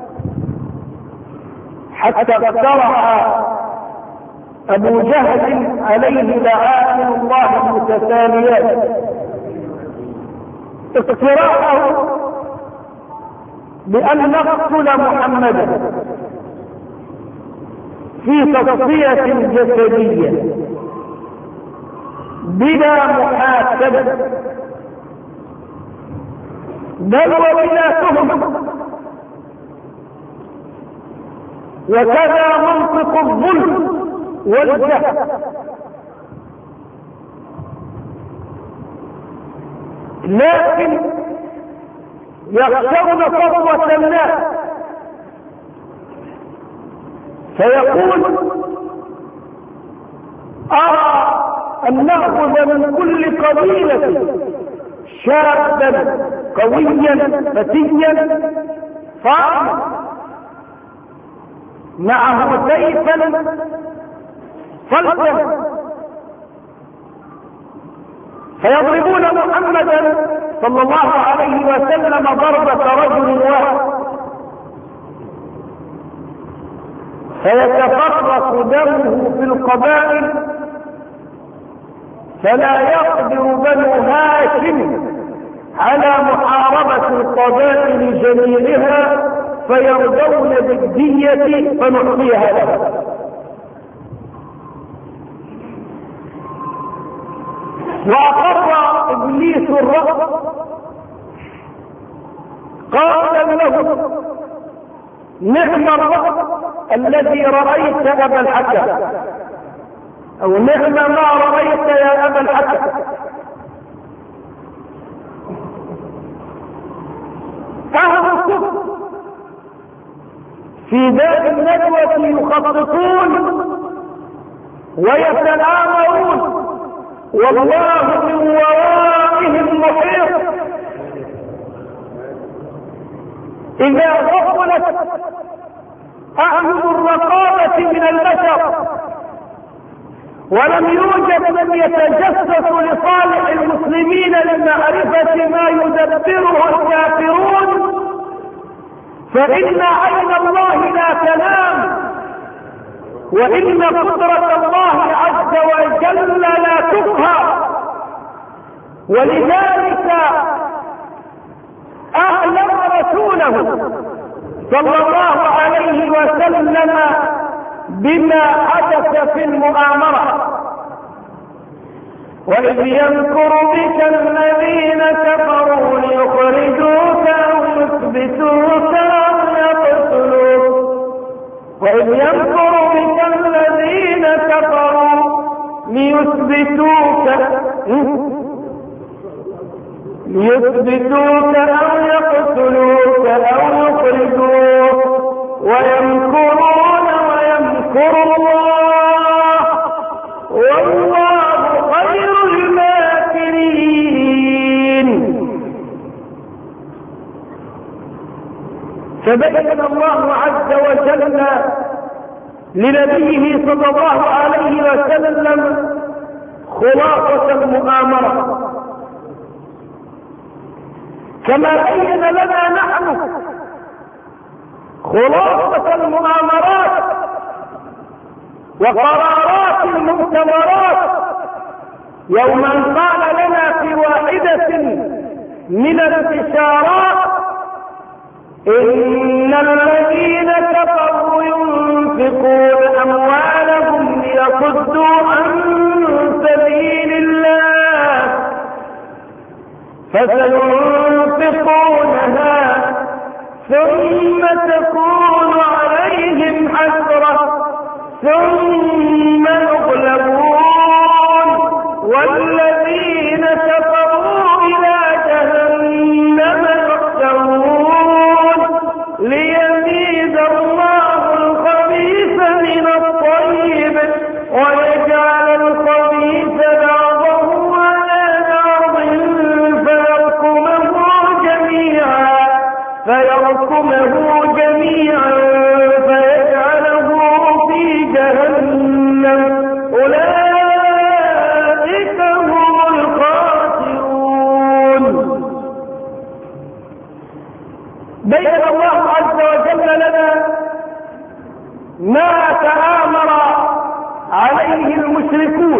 حتى اقترح أبو جهل عليه لعائن الله المتتاليات اقتراحه بأن نقتل محمدا في تصفية جسدية بلا محاسبة بل وبلا تهم، وكذا منطق الظلم والجهل. لكن يخشون فضوة الناس، فيقول أرى أن نأخذ من كل قبيلة شابا قويا فتيا صاعدا معه سيفا صلبا، فيضربون محمدا صلى الله عليه وسلم ضربة رجل واحد، فيتفرق دمه في القبائل، فلا يقدر بنو هاشم على محاربة القبائل جميعها، فيرضون بالدية فنعطيها له. وأقر إبليس الرأس قال له نعم الرأس الذي رأيت أبا الحكم، أو نعم ما رأيت يا أبا الحكم. أهل الكفر في باب الندوة يخططون ويتآمرون، والله من ورائهم محيط. إذا غفلت أعين الرقابة من البشر ولم يوجد من يتجسس لصالح المسلمين لمعرفة ما يدبره الكافرون، فإن عين الله لا تنام، وإن قدرة الله عز وجل لا تقهر. ولذلك أعلم رسوله صلى الله عليه وسلم بما حدث في المؤامرة: وإذ يمكر بك الذين كفروا ليخرجوك أو يثبتوك أو يقتلوك. وإذ يمكر بك الذين كفروا ليثبتوك أو يقتلوك أو يخرجوك، ويمكرون ويمكر الله والله خير الماكرين. فبين الله عز وجل لنبيه صلى الله عليه وسلم خلاصة المؤامرة، كما بين لنا نحن خلاصة المؤامرات وقرارات المؤتمرات. يوما قال لنا في واحدة من الاستشارات: إن الذين كفروا ينفقون أموالهم ليصدوا عن سبيل الله فسينفقونها ثم تكون عليهم حسرة ثم يغلبون والذين كفروا إلى جهنم يحشرون ليميز الله الخبيث من الطيب ويجعل الخبيث بعضه على بعض فيركمه جميعا فيجعله في جهنم أولئك هم الخاسرون. بين الله عز وجل لنا ما تآمر عليه المشركون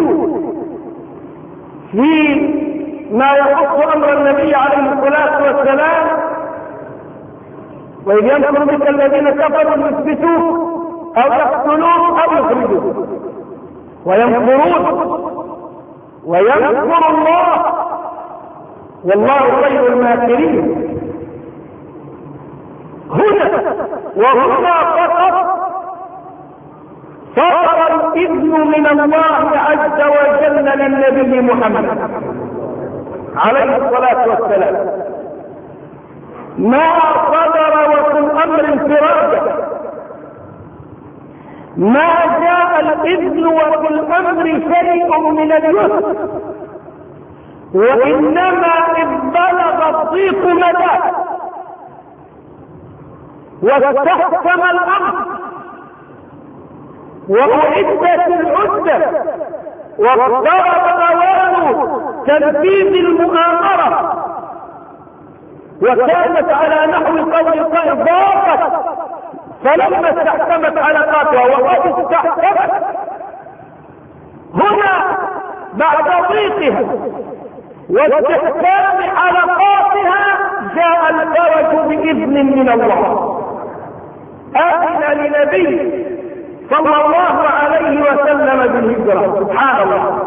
في ما يخص أمر النبي عليه الصلاة والسلام: وإذ يمكر بك الذين كفروا يثبتوه أو يقتلوه أو يخرجوه، ويمكرون ويذكر الله والله خير الماكرين. هنا وهنا فقط صدر الإذن من الله عز وجل للنبي محمد عليه الصلاة والسلام، ما صدر وفي الأمر انفرادا، ما جاء الإذن وفي الأمر شيء من اليسر، وإنما إذ بلغ الضيق مداه واستحكم الأمر وأعدت العدة واقترب أوان تنفيذ المؤامرة، وكانت على نحو قول القائل ضاقت، فلما استحكمت علاقاتها وقد استحكمت هنا بعد ضيقها واستحكام علاقاتها جاء الفرج بإذن من الله. أذن لنبي صلى الله عليه وسلم بالهجرة. سبحان الله،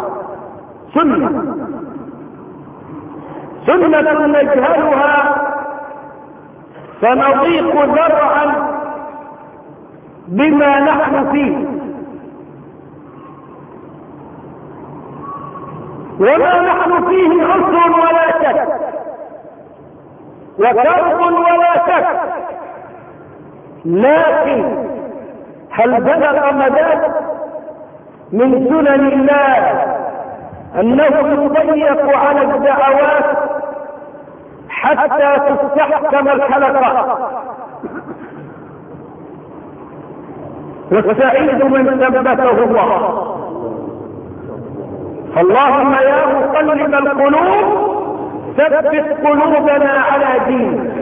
سنة نجهلها فنضيق ذرعا بما نحن فيه، وما نحن فيه عسر ولا شك وكرب ولا شك، لكن هل بلغ مداه من سنن الله أنه يضيق على الدعوات حتى تستحكم الحلقات؟ والسعيد من ثبته الله. اللهم يا مقلب القلوب ثبت قلوبنا على دينك.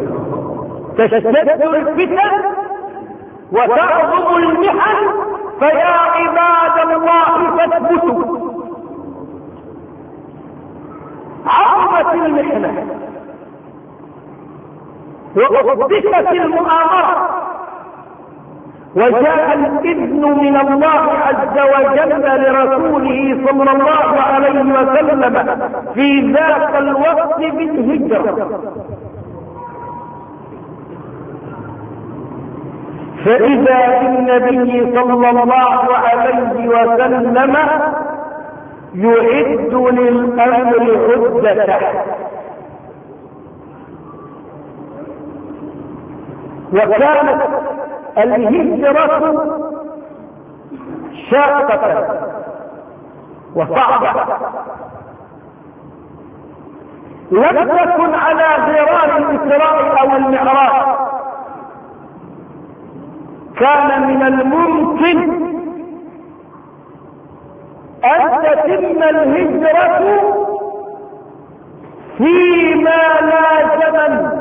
تشتد الفتن وتعظم المحن، فيا عباد الله فاثبتوا. عظمت المحنة وأصبحت المؤامرة، وجاء الإذن من الله عز وجل لرسوله صلى الله عليه وسلم في ذاك الوقت بالهجرة. فإذا بالنبي صلى الله عليه وسلم يعد للأمر عدته، وكانت الهجرة شاقة وصعبة، لم تكن على غرار الإسراء أو المعراج. كان من الممكن أن تتم الهجرة فيما لا زمن،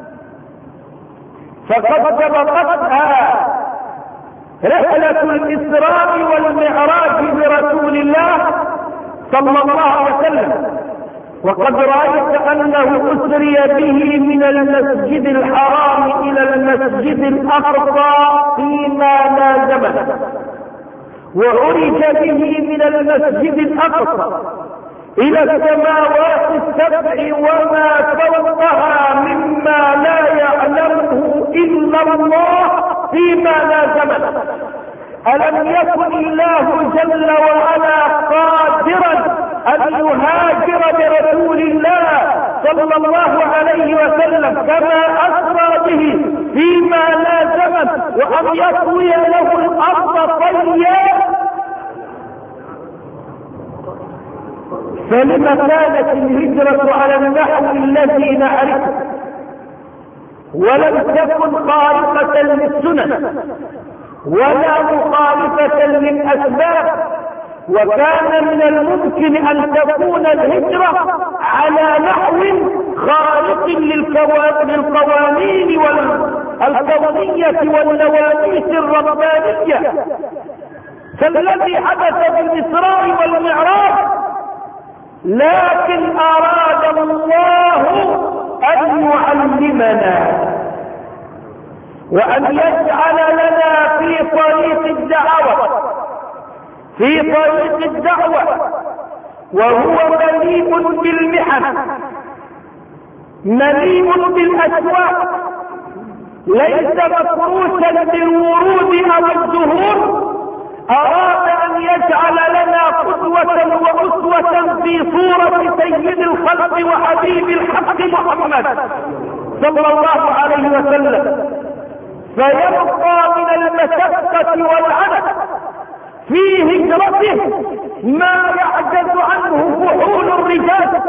فقد سبقتها رحلة الإسراء والمعراج برسول الله صلى الله عليه وسلم، وقد رأيت أنه أسري به من المسجد الحرام إلى المسجد الأقصى فيما لا زمن، وعرج به من المسجد الأقصى إلى السماوات السبع وما فوقها مما لا يعلمه إلا الله فيما لا زمن. ألم يكن الله جل وعلا قادرا أن يهاجر برسول الله صلى الله عليه وسلم كما أسرى به فيما لا زمن، وأن يطوي له الأرض طيا؟ فلما كانت الهجرة على النحو الذي نعرفه ولم تكن خارقة للسنن ولا مخالفة للأسباب، وكان من الممكن أن تكون الهجرة على نحو خارق للقوانين والكونية والنواميس الربانية كالذي حدث بالإسراء والمعراج، لكن أراد الله أن يعلمنا وأن يجعل لنا في طريق الدعوة وهو مليء بالمحن، مليء بالأشواق، ليس مفروشا بالورود أو الزهور. أراد أن يجعل لنا قدوة وأسوة في صورة سيد الخلق وحبيب الحق محمد صلى الله عليه وسلم، فيبقى من المشقة والعنف في هجرته ما يعجز عنه فحول الرجال.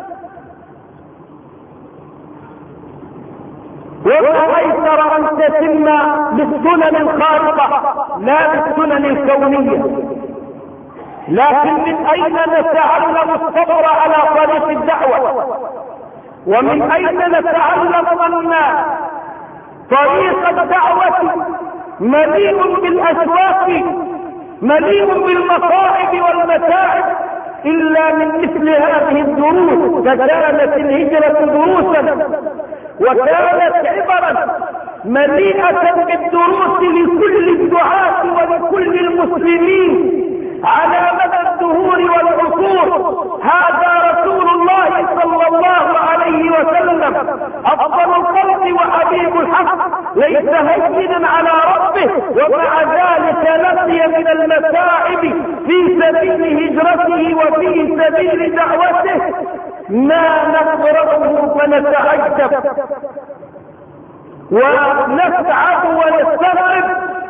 وما أيسر أن تتم بالسنن الخارقة لا بالسنن الكونية. لكن من أين نتعلم الصبر على طريق الدعوة؟ ومن أين نتعلم أن طريق الدعوة مليء بالأشواق، مليء بالمصائب والمتاعب، إلا من مثل هذه الدروس؟ فكانت الهجرة دروسا وكانت عبرا مليئة بالدروس لكل الدعاة ولكل المسلمين على مدى الدهور والعصور. هذا رسول الله صلى الله عليه وسلم أفضل الخلق وحبيب الحق، ليس هينا على ربه، ومع ذلك لقي من المتاعب في سبيل هجرته وفي سبيل دعوته ما نقرأه فنتعجب ونسعد ونستغرب.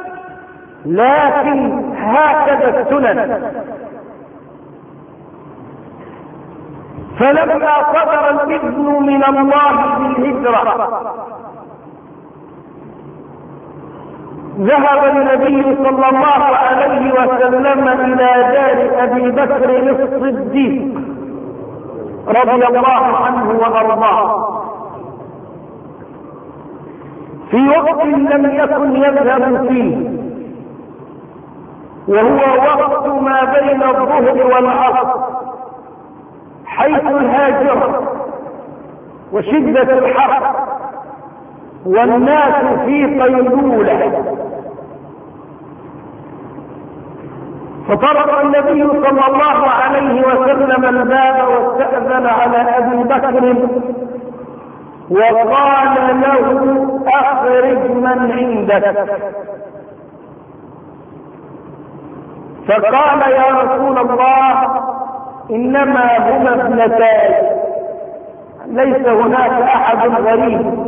لكن هكذا السنن. فلما صدر الإذن من الله بالهجرة ذهب النبي صلى الله عليه وسلم إلى دار أبي بكر الصديق رضي الله عنه وأرضاه في وقت لم يكن يذهب فيه، وهو وقت ما بين الظهر والعصر، حيث الهاجرة وشدة الحر والناس في قيلولة. فطرق النبي صلى الله عليه وسلم الباب واستأذن على أبي بكر وقال له أخرج من عندك. فقال يا رسول الله إنما هما ابنتان، ليس هناك أحد غريب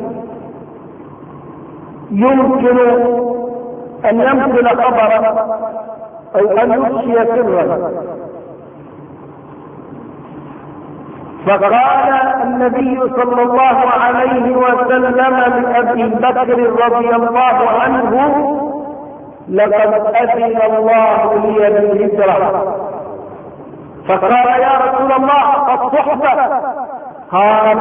يمكن أن ينقل خبرا أو أن يفشي سرا. فقال النبي صلى الله عليه وسلم لأبي بكر رضي الله عنه لقد أذن الله لي بالهجرة. فقال يا رسول الله الصحبة؟ قال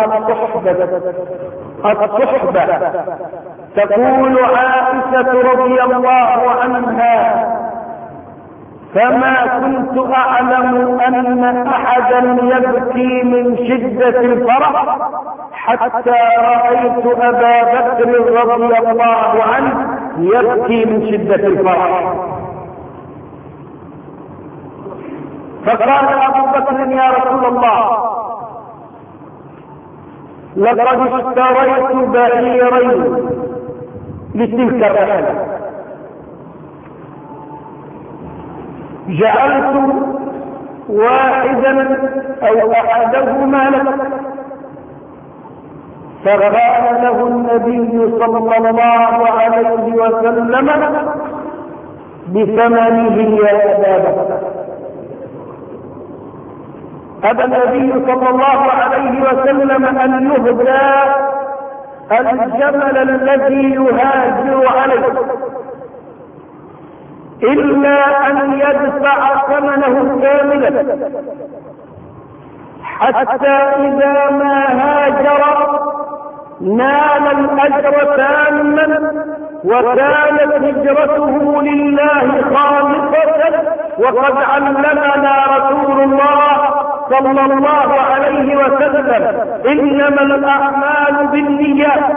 الصحبة تقول عائشة رضي الله عنها فما كنت أعلم أن أحدا يبكي من شدة الفرح حتى رأيت أبا بكر رضي الله عنه يبكي من شدة الفرح. فقال أبو بكر يا رسول الله لقد اشتريت بعيرين لتلك الرحلة، جعلت واحدا أو أحدهما لك. فقال له النبي صلى الله عليه وسلم بثمنه يا أبا بكر. أبى النبي صلى الله عليه وسلم أن يهدى الجمل الذي يهاجر عليه إلا أن يدفع ثمنه كاملا، حتى إذا ما هاجر نال الأجر تاما وكانت هجرته لله خالصة. وقد علمنا رسول الله صلى الله عليه وسلم إنما الأعمال بالنيات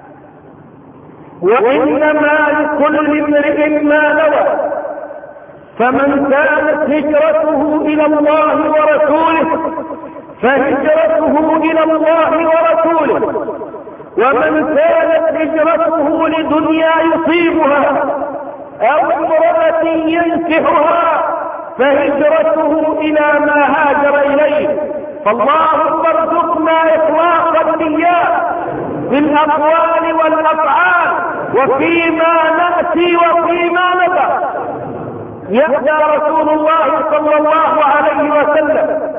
وإنما لكل امرئ ما نوى. فمن كانت هجرته إلى الله ورسوله فهجرته إلى الله ورسوله، ومن كانت هجرته لدنيا يصيبها أو امرأة ينكحها فهجرته إلى ما هاجر إليه. فاللهم ارزقنا إخلاص النيات في الأقوال والأفعال وفيما نأتي وفيما نبع. يبدأ رسول الله صلى الله عليه وسلم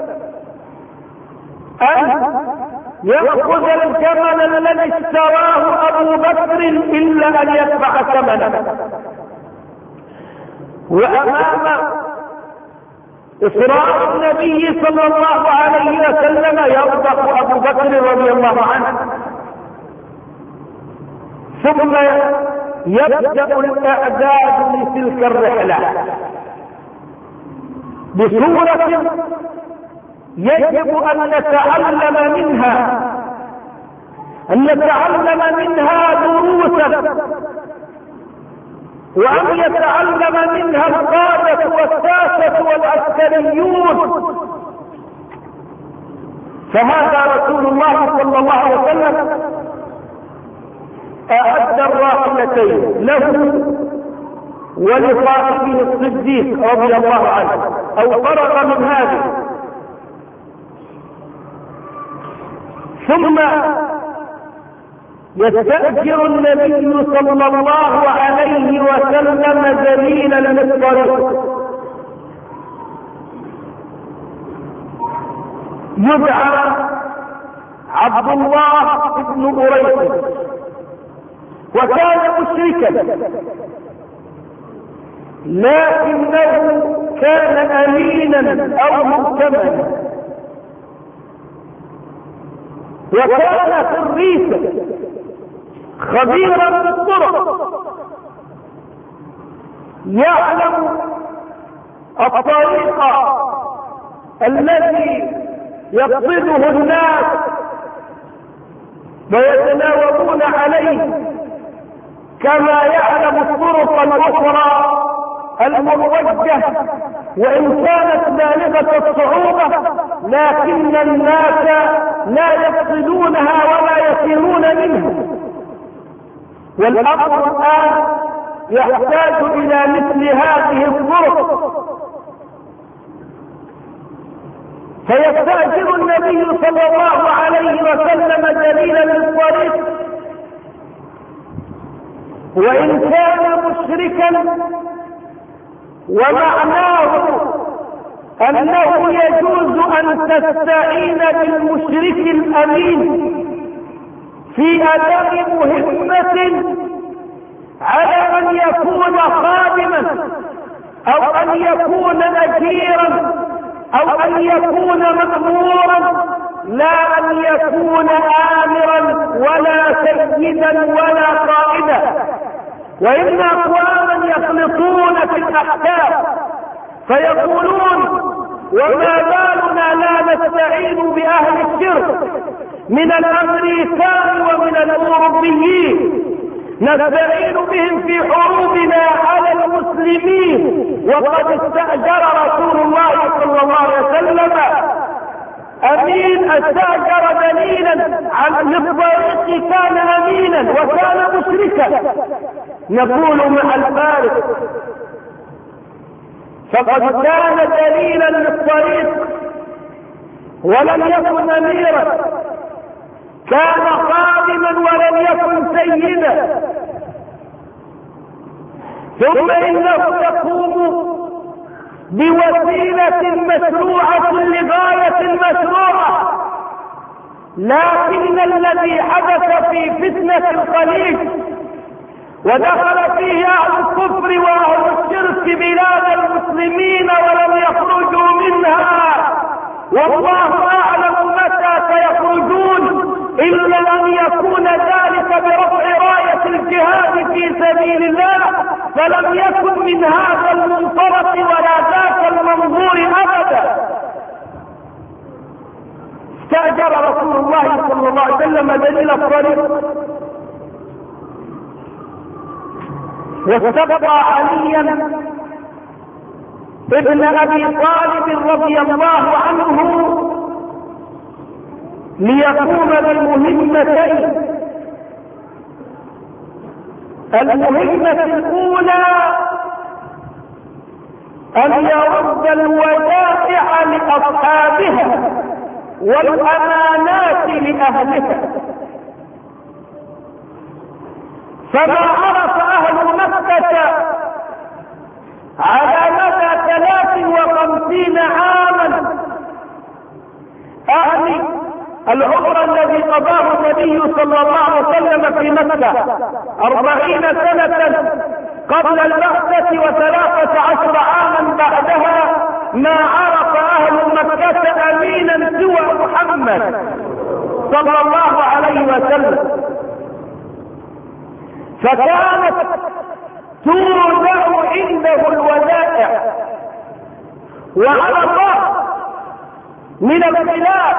أن يأخذ الجمل الذي اشتراه أبو بكر إلا أن يدفع ثمنه. وأمام إصرار النبي صلى الله عليه وسلم يرضخ أبو بكر رضي الله عنه، ثم يبدأ الإعداد لتلك الرحلة بصورة يجب أن نتعلم منها دروسا، وأن يتعلم منها القادة والساسة والعسكريون. فهذا رسول الله صلى الله عليه وسلم أعد الراحلتين له ولصاحبه الصديق رضي الله عنه، أو فرغ من هذه، ثم يستأجر النبي صلى الله عليه وسلم دليلا للطريق يدعى عبد الله بن أريق، وكان مشركا لكنه كان أمينا أو مؤتمنا، وكان فريسا خبيرا بالطرق، يعلم الطريق الذي يقصده الناس ويتناوبون عليه، كما يعلم الطرق الأخرى المروجة وإن كانت بالغة الصعوبة، لكن الناس لا يقصدونها ولا يسيرون منها. والأمر الآن يحتاج إلى مثل هذه الطرق، فيستأجر النبي صلى الله عليه وسلم دليلا للطريق، وإن كان مشركا ومعناه أنه يجوز أن تستعين بالمشرك الأمين في أداء مهمة على أن يكون خادما أو أن يكون أجيرا أو أن يكون مأمورا، لا أن يكون آمرا ولا سيدا ولا قائدا. وإن أقواما يخلطون في الأحكام فيقولون وما بالنا لا نستعين بأهل الشرك من الأمريكان ومن الأوروبيين، نستعين بهم في حروبنا على المسلمين. وقد استأجر رسول الله صلى الله عليه وسلم أمين، استأجر دليلا عن الطريق، كان أمينا وكان مشركا. نقول مع الفارق فقد كان دليلا للطريق ولم يكن أميرا، كان خادما ولم يكن سيدا. ثم إنه يقوم بوسيلة مشروعة لغاية مشروعة، لكن الذي حدث في فتنة الخليج ودخل فيه أهل الكفر وأهل الشرك بلاد المسلمين ولم يخرجوا منها، والله أعلم متى سيخرجون، إلا أن يكون ذلك برفع راية الجهاد في سبيل الله، فلم يكن من هذا المنطلق ولا ذاك المنظور أبدا. استأجر رسول الله صلى الله عليه وسلم دليل الطريق، واستبقى عليا ابن ابي طالب رضي الله عنه ليقوم بالمهمتين. المهمة الاولى ان يرد الودائع لاصحابها والامانات لاهلها. فما عرف اهل مكة على مدى 53 عاما اعني العمر الذي قضاه النبي صلى الله عليه وسلم في مكة 40 سنة قبل البعثة و13 عاما بعدها، ما عرف اهل مكة امينا سوى محمد صلى الله عليه وسلم. فكانت تودع عنده الودائع، وعلى الله من الخلاف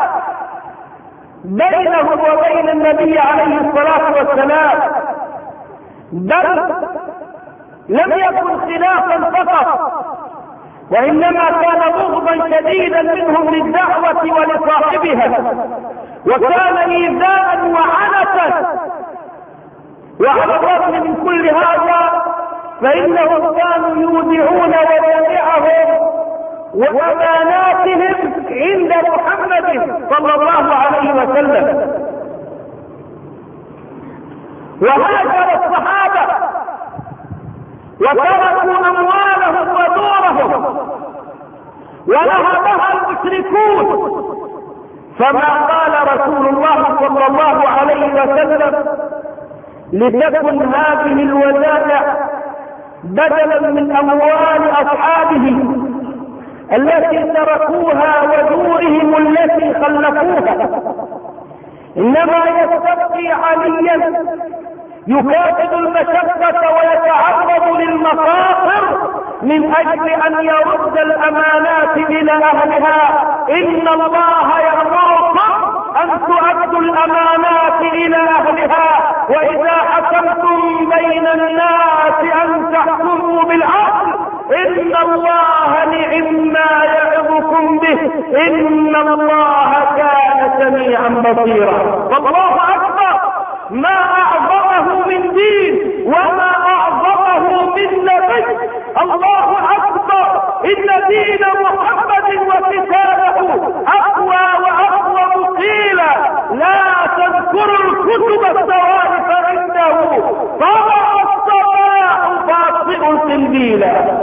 بينه وبين النبي عليه الصلاة والسلام، بل لم يكن خلافا فقط، وإنما كان بغضا شديدا منهم للدعوة ولصاحبها، وكان إيذاء وعنفا. وعلى الرغم من كل هذا فإنهم كانوا يودعون ودائعهم وأماناتهم عند محمد صلى الله عليه وسلم. وهاجر الصحابة وتركوا أموالهم ودورهم ونهبها المشركون، فما قال رسول الله صلى الله عليه وسلم لتكن هذه الودائع بدلا من أموال أصحابه التي تركوها ودورهم التي خلفوها، إنما يستبقي عليا يكافد المشقة ويتعرض للمخاطر من أجل أن يرد الأمانات إلى أهلها. إن الله يأمركم أن تؤدوا الأمانات إلى أهلها، وإذا حكمتم بين الناس أن تحكموا بالعدل، إن الله نعم ما يعظكم به، إن الله كان سميعا بصيرا. والله أكبر، ما أعظمه من دين وما أعظمه من نبي. الله أكبر، إن دين محمد وكتابه أقوى وأقوى قيلا. لا تذكروا الكتب السواد فإنه طبع الصباح فاطئ سنبيلا.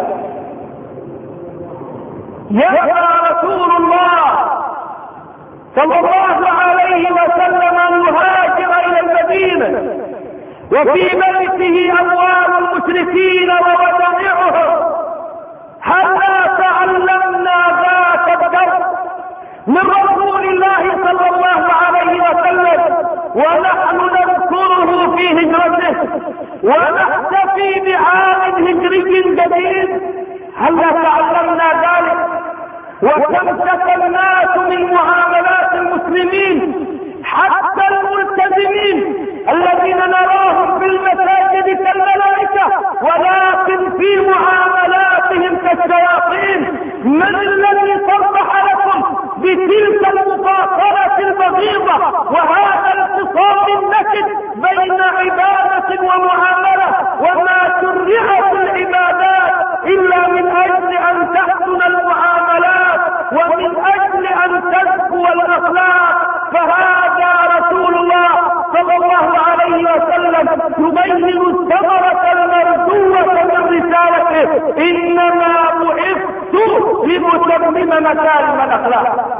يأتى رسول الله صلى الله عليه وسلم أن يهاجر إلى المدينة، وفي بيته أموال المشركين وودائعهم. هلا تعلمنا ذاك الدرس من رسول الله صلى الله عليه وسلم ونحن نذكره في هجرته ونحتفي بعام هجري جديد؟ هلا تعلمنا ذلك؟ وتمسك الناس من معاملات المسلمين حتى الملتزمين الذين نراهم في المساجد كالملائكة، ولكن في معاملاتهم كالشياطين. من الذي صرح لكم بتلك المفاصلة البغيضة وهذا الخصام النكد بين عبادة ومعاملة؟ وما شرعت العبادات إلا من أجل أن تحسن المعاملات ومن أجل أن تزكو الأخلاق. فهذا رسول الله صلى الله عليه وسلم يبين الثمرة المرجوة من رسالته: إنما بعثت لأتمم مكارم الأخلاق.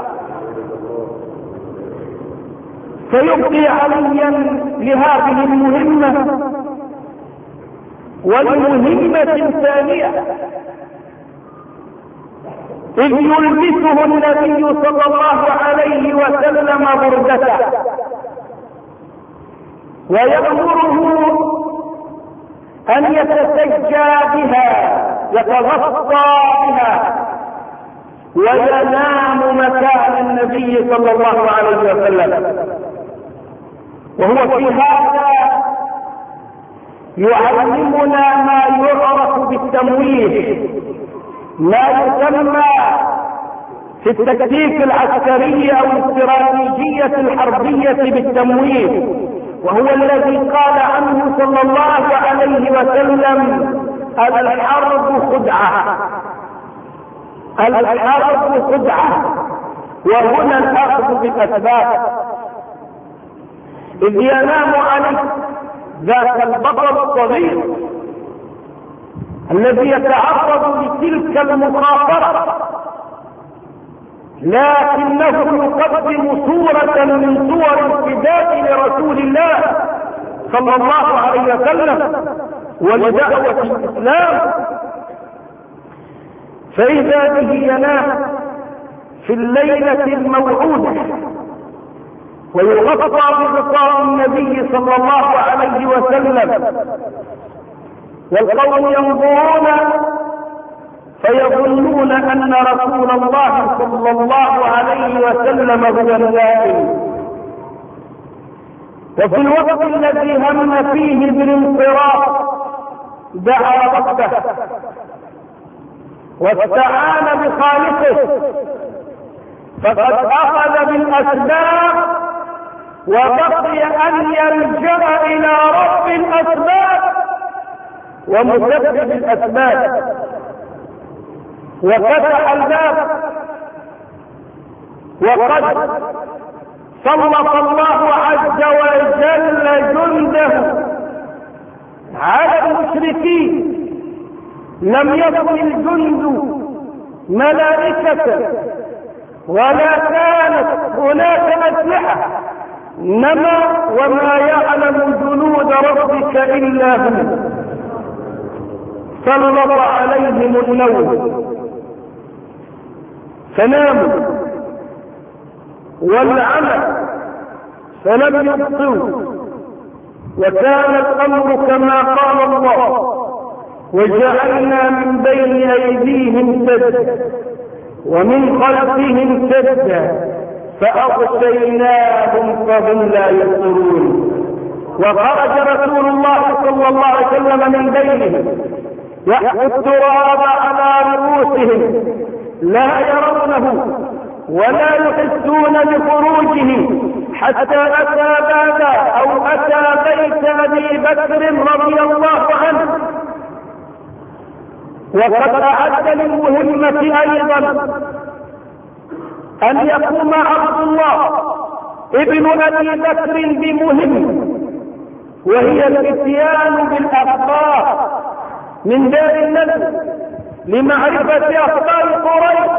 فيبقي عليا لهذه المهمة. والمهمة الثانية إذ يلبسه النبي صلى الله عليه وسلم بردته ويأمره أن يتسجى بها، يتغطى بها وينام مكان النبي صلى الله عليه وسلم. وهو في هذا يعلمنا ما يعرف بالتمويه، ما يسمى في التكتيك العسكري أو الاستراتيجية الحربية بالتمويه، وهو الذي قال عنه صلى الله عليه وسلم: الحرب خدعة، الحرب خدعة. وهنا الأخذ بالأسباب. إذ ينام عليه ذاك البطل الصغير الذي يتعرض لتلك المخاطرة، لكنه يقدم صورة من صور الفداء لرسول الله صلى الله عليه وسلم ولدعوة الإسلام. فإذا به ينام في الليلة الموعودة ويغطى بغطاء النبي صلى الله عليه وسلم، والقوم ينظرون فيظنون أن رسول الله صلى الله عليه وسلم هو النائم. وفي الوقت الذي هم فيه بالانصراف دعا ربه واستعان بخالقه، فقد أخذ بالأسباب وبقي أن يلجأ إلى رب الأسباب ومسبب الأسباب، وفتح الباب. وقد سلط الله عز وجل جنده على المشركين. لم يكن الجند ملائكة ولا كانت هناك أسلحة، إنما وما يعلم جنود ربك إلا هو. سلط عليهم النوم فناموا والعمى فلم يبصروا، وكان الأمر كما قال الله: وجعلنا من بين أيديهم سدا ومن خلفهم سدا فأغشيناهم فهم لا يبصرون. وخرج رسول الله صلى الله عليه وسلم من بينهم يحث التراب على رؤوسهم، لا يرونه ولا يحسون بخروجه، حتى أتى بابا أو أتى بيت أبي بكر رضي الله عنه. وقد أعد للمهمة أيضا أن يقوم عبد الله ابن أبي بكر بمهمة، وهي الاتيان بالأخبار من دار النبي لمعرفة أخبار قريش.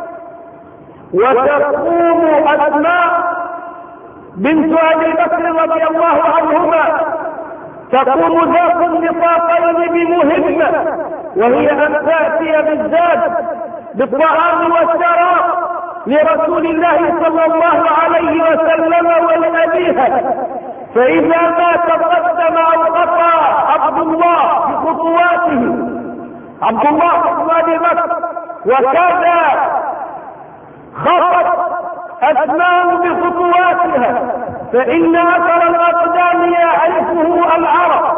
وتقوم أسماء بنت أبي بكر رضي الله عنهما تقوم ذات النطاقين بمهمة، وهي أن تأتي بالزاد بالطعام والشراب لرسول الله صلى الله عليه وسلم ولأبيها. فإذا ما تقدم أو قطع عبد الله بخطواته، عبد الله بن أبي بكر، وكذا خطت أسماء بخطواتها، فإن أثر الأقدام يعرفه العرب.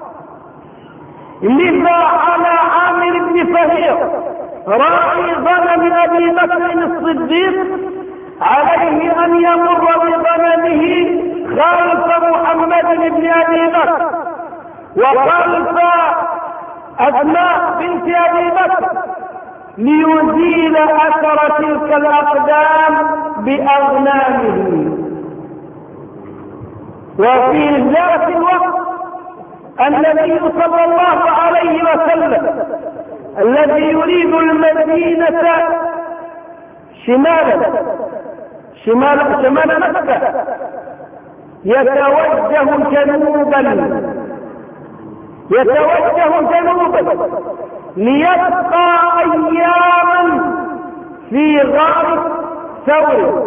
لذا على عامر بن فهير راعي غنم أبي بكر الصديق عليه أن يمر بغنمه خلف محمد بن أبي بكر وخلف أسماء بنت أبي بكر ليزيل أثر تلك الأقدام بأغنامه. وفي ذات الوقت النبي صلى الله عليه وسلم الذي يريد المدينة شمال مكة يتوجه جنوبا ليبقى أياما في غار ثور،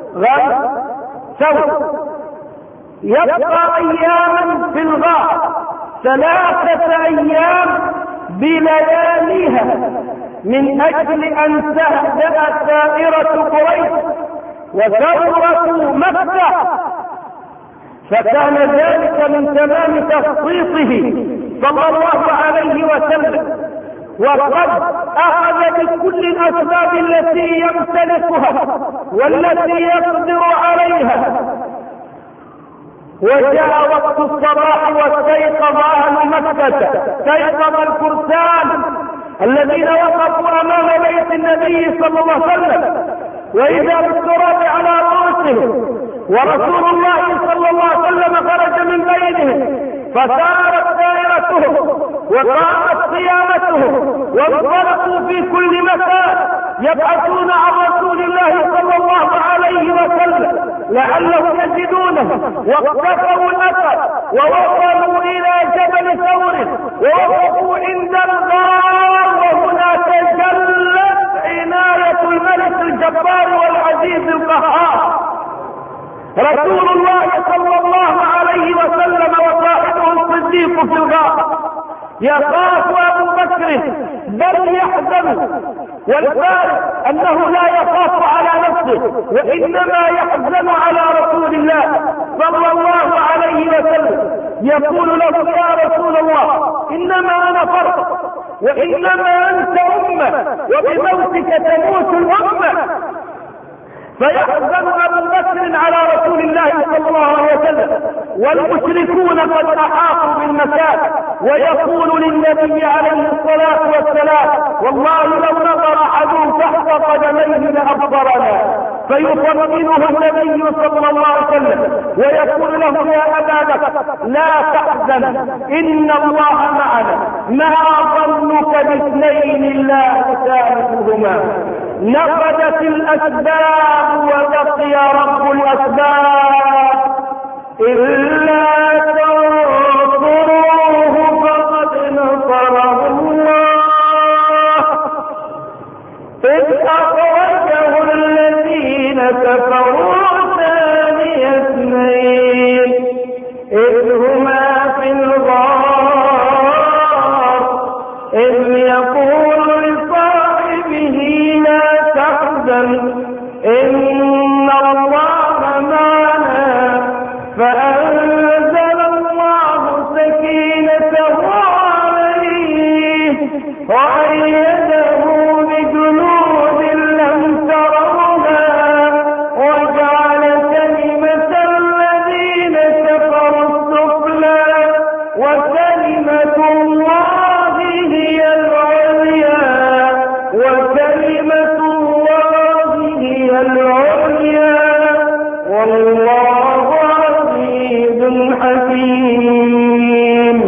يبقى أياما في الغار 3 أيام بلياليها من أجل أن تهدأ سائرة قريش وثورة مكة. فكان ذلك من تمام تخطيطه صلى الله عليه وسلم. وقد أخذ بكل الأسباب التي يمتلكها والتي يقدر عليها، وجاء وقت الصباح واستيقظ أهل مكة، استيقظ الفرسان الذين وقفوا أمام بيت النبي صلى الله عليه وسلم، وإذا بالتراب على رؤوسهم، ورسول الله صلى الله عليه وسلم خرج من بينهم، فسارت دائرتهم وقامت قيامتهم، وانطلقوا في كل مكان يبحثون عن رسول الله صلى الله عليه وسلم لعلهم يجدونه، واقتفوا الأثر ووصلوا إلى جبل ثور ووقفوا عند الغار، وهنا تجلت عناية الملك الجبار والعزيز القهار. رسول الله صلى الله عليه وسلم وصاحبه الصديق في الغار، يخاف أبو بكر بل يحزن، والفارق أنه لا يخاف على نفسه وإنما يحزن على رسول الله صلى الله عليه وسلم، يقول له يا رسول الله إنما أنا فرد وإنما أنت أمة وبموتك تموت الأمة. فيحزن أبو بكر على رسول الله صلى الله عليه وسلم، والمشركون قد أحاطوا بالمكان، ويقول للنبي عليه الصلاة والسلام والله لو نظر أحد تحت قدميه لأبصرنا، فيطمئنه النبي صلى الله عليه وسلم ويقول له يا أبا بكر لا تحزن إن الله معنا، ما ظنك باثنين الله ثالثهما، نفدت الأسباب وبقي رب الأسباب، إلا تنصروه فقد نصره الله إذ أخرجه الذين كفروا ثاني اثنين إذ هما في الغار إذ يقول لصاحبه لا تحزن إن الله معنا، فأنزل الله سكينته عليه وأيده بجنود لم تروها، وجعل كلمة الذين كفروا السفلى وكلمة الله هي العليا، وكلمة الله هي العليا، والله عزيز حكيم.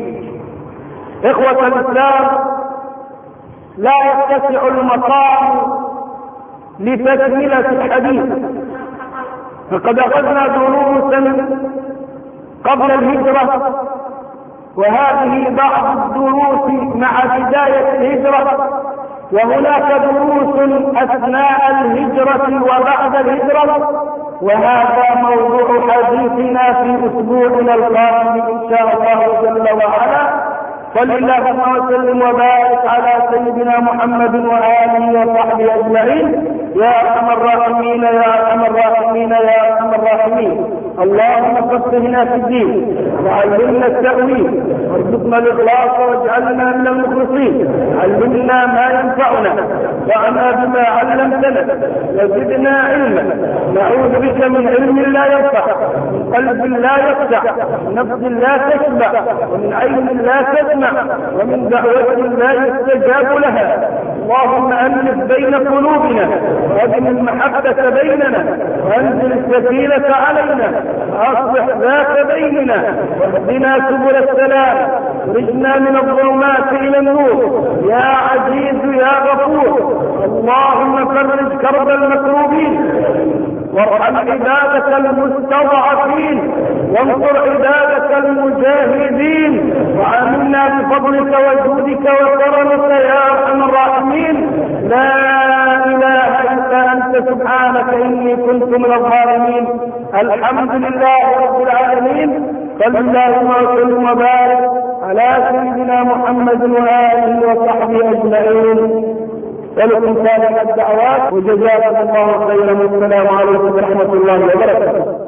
إخوة الإسلام، لا يتسع المقام لتكملة الحديث، فقد أخذنا دروسا قبل الهجرة، وهذه بعض الدروس مع بداية الهجرة، وهناك دروس أثناء الهجرة وبعد الهجرة، وهذا موضوع حديثنا في أسبوعنا القادم إن شاء الله جل وعلا. صل اللهم وسلم وبارك على سيدنا محمد وآله وصحبه أجمعين، يا أرحم الراحمين يا أرحم الراحمين يا أرحم الراحمين. اللهم فقهنا في الدين وعلمنا التأويل وارزقنا الإخلاص واجعلنا من المخلصين، علمنا ما ينفعنا وعنا بما علمتنا وزدنا علما، نعوذ بك من علم لا ينفع، من قلب لا يخشع، من نفس لا تشبع، ومن عين لا تسمع، ومن دعوة لا يستجاب لها. اللهم ألف بين قلوبنا وأدم المحبة بيننا وأنزل السكينة علينا وأصلح ذات بيننا واهدنا سبل السلام، خرجنا من الظلمات إلى النور يا عزيز يا غفور. اللهم فرج كرب المكروبين وارحم عبادك المستضعفين وانصر عبادك المجاهدين، وعاملنا بفضلك وجودك وكرمك يا ارحم الراحمين. لا اله الا انت سبحانك اني كنت من الظالمين. الحمد لله رب العالمين. صلى الله وسلم وبارك على سيدنا محمد واله وصحبه اجمعين. ولكم سالم الدعوات وجزاكم الله خيرا، والسلام عليكم ورحمه الله وبركاته.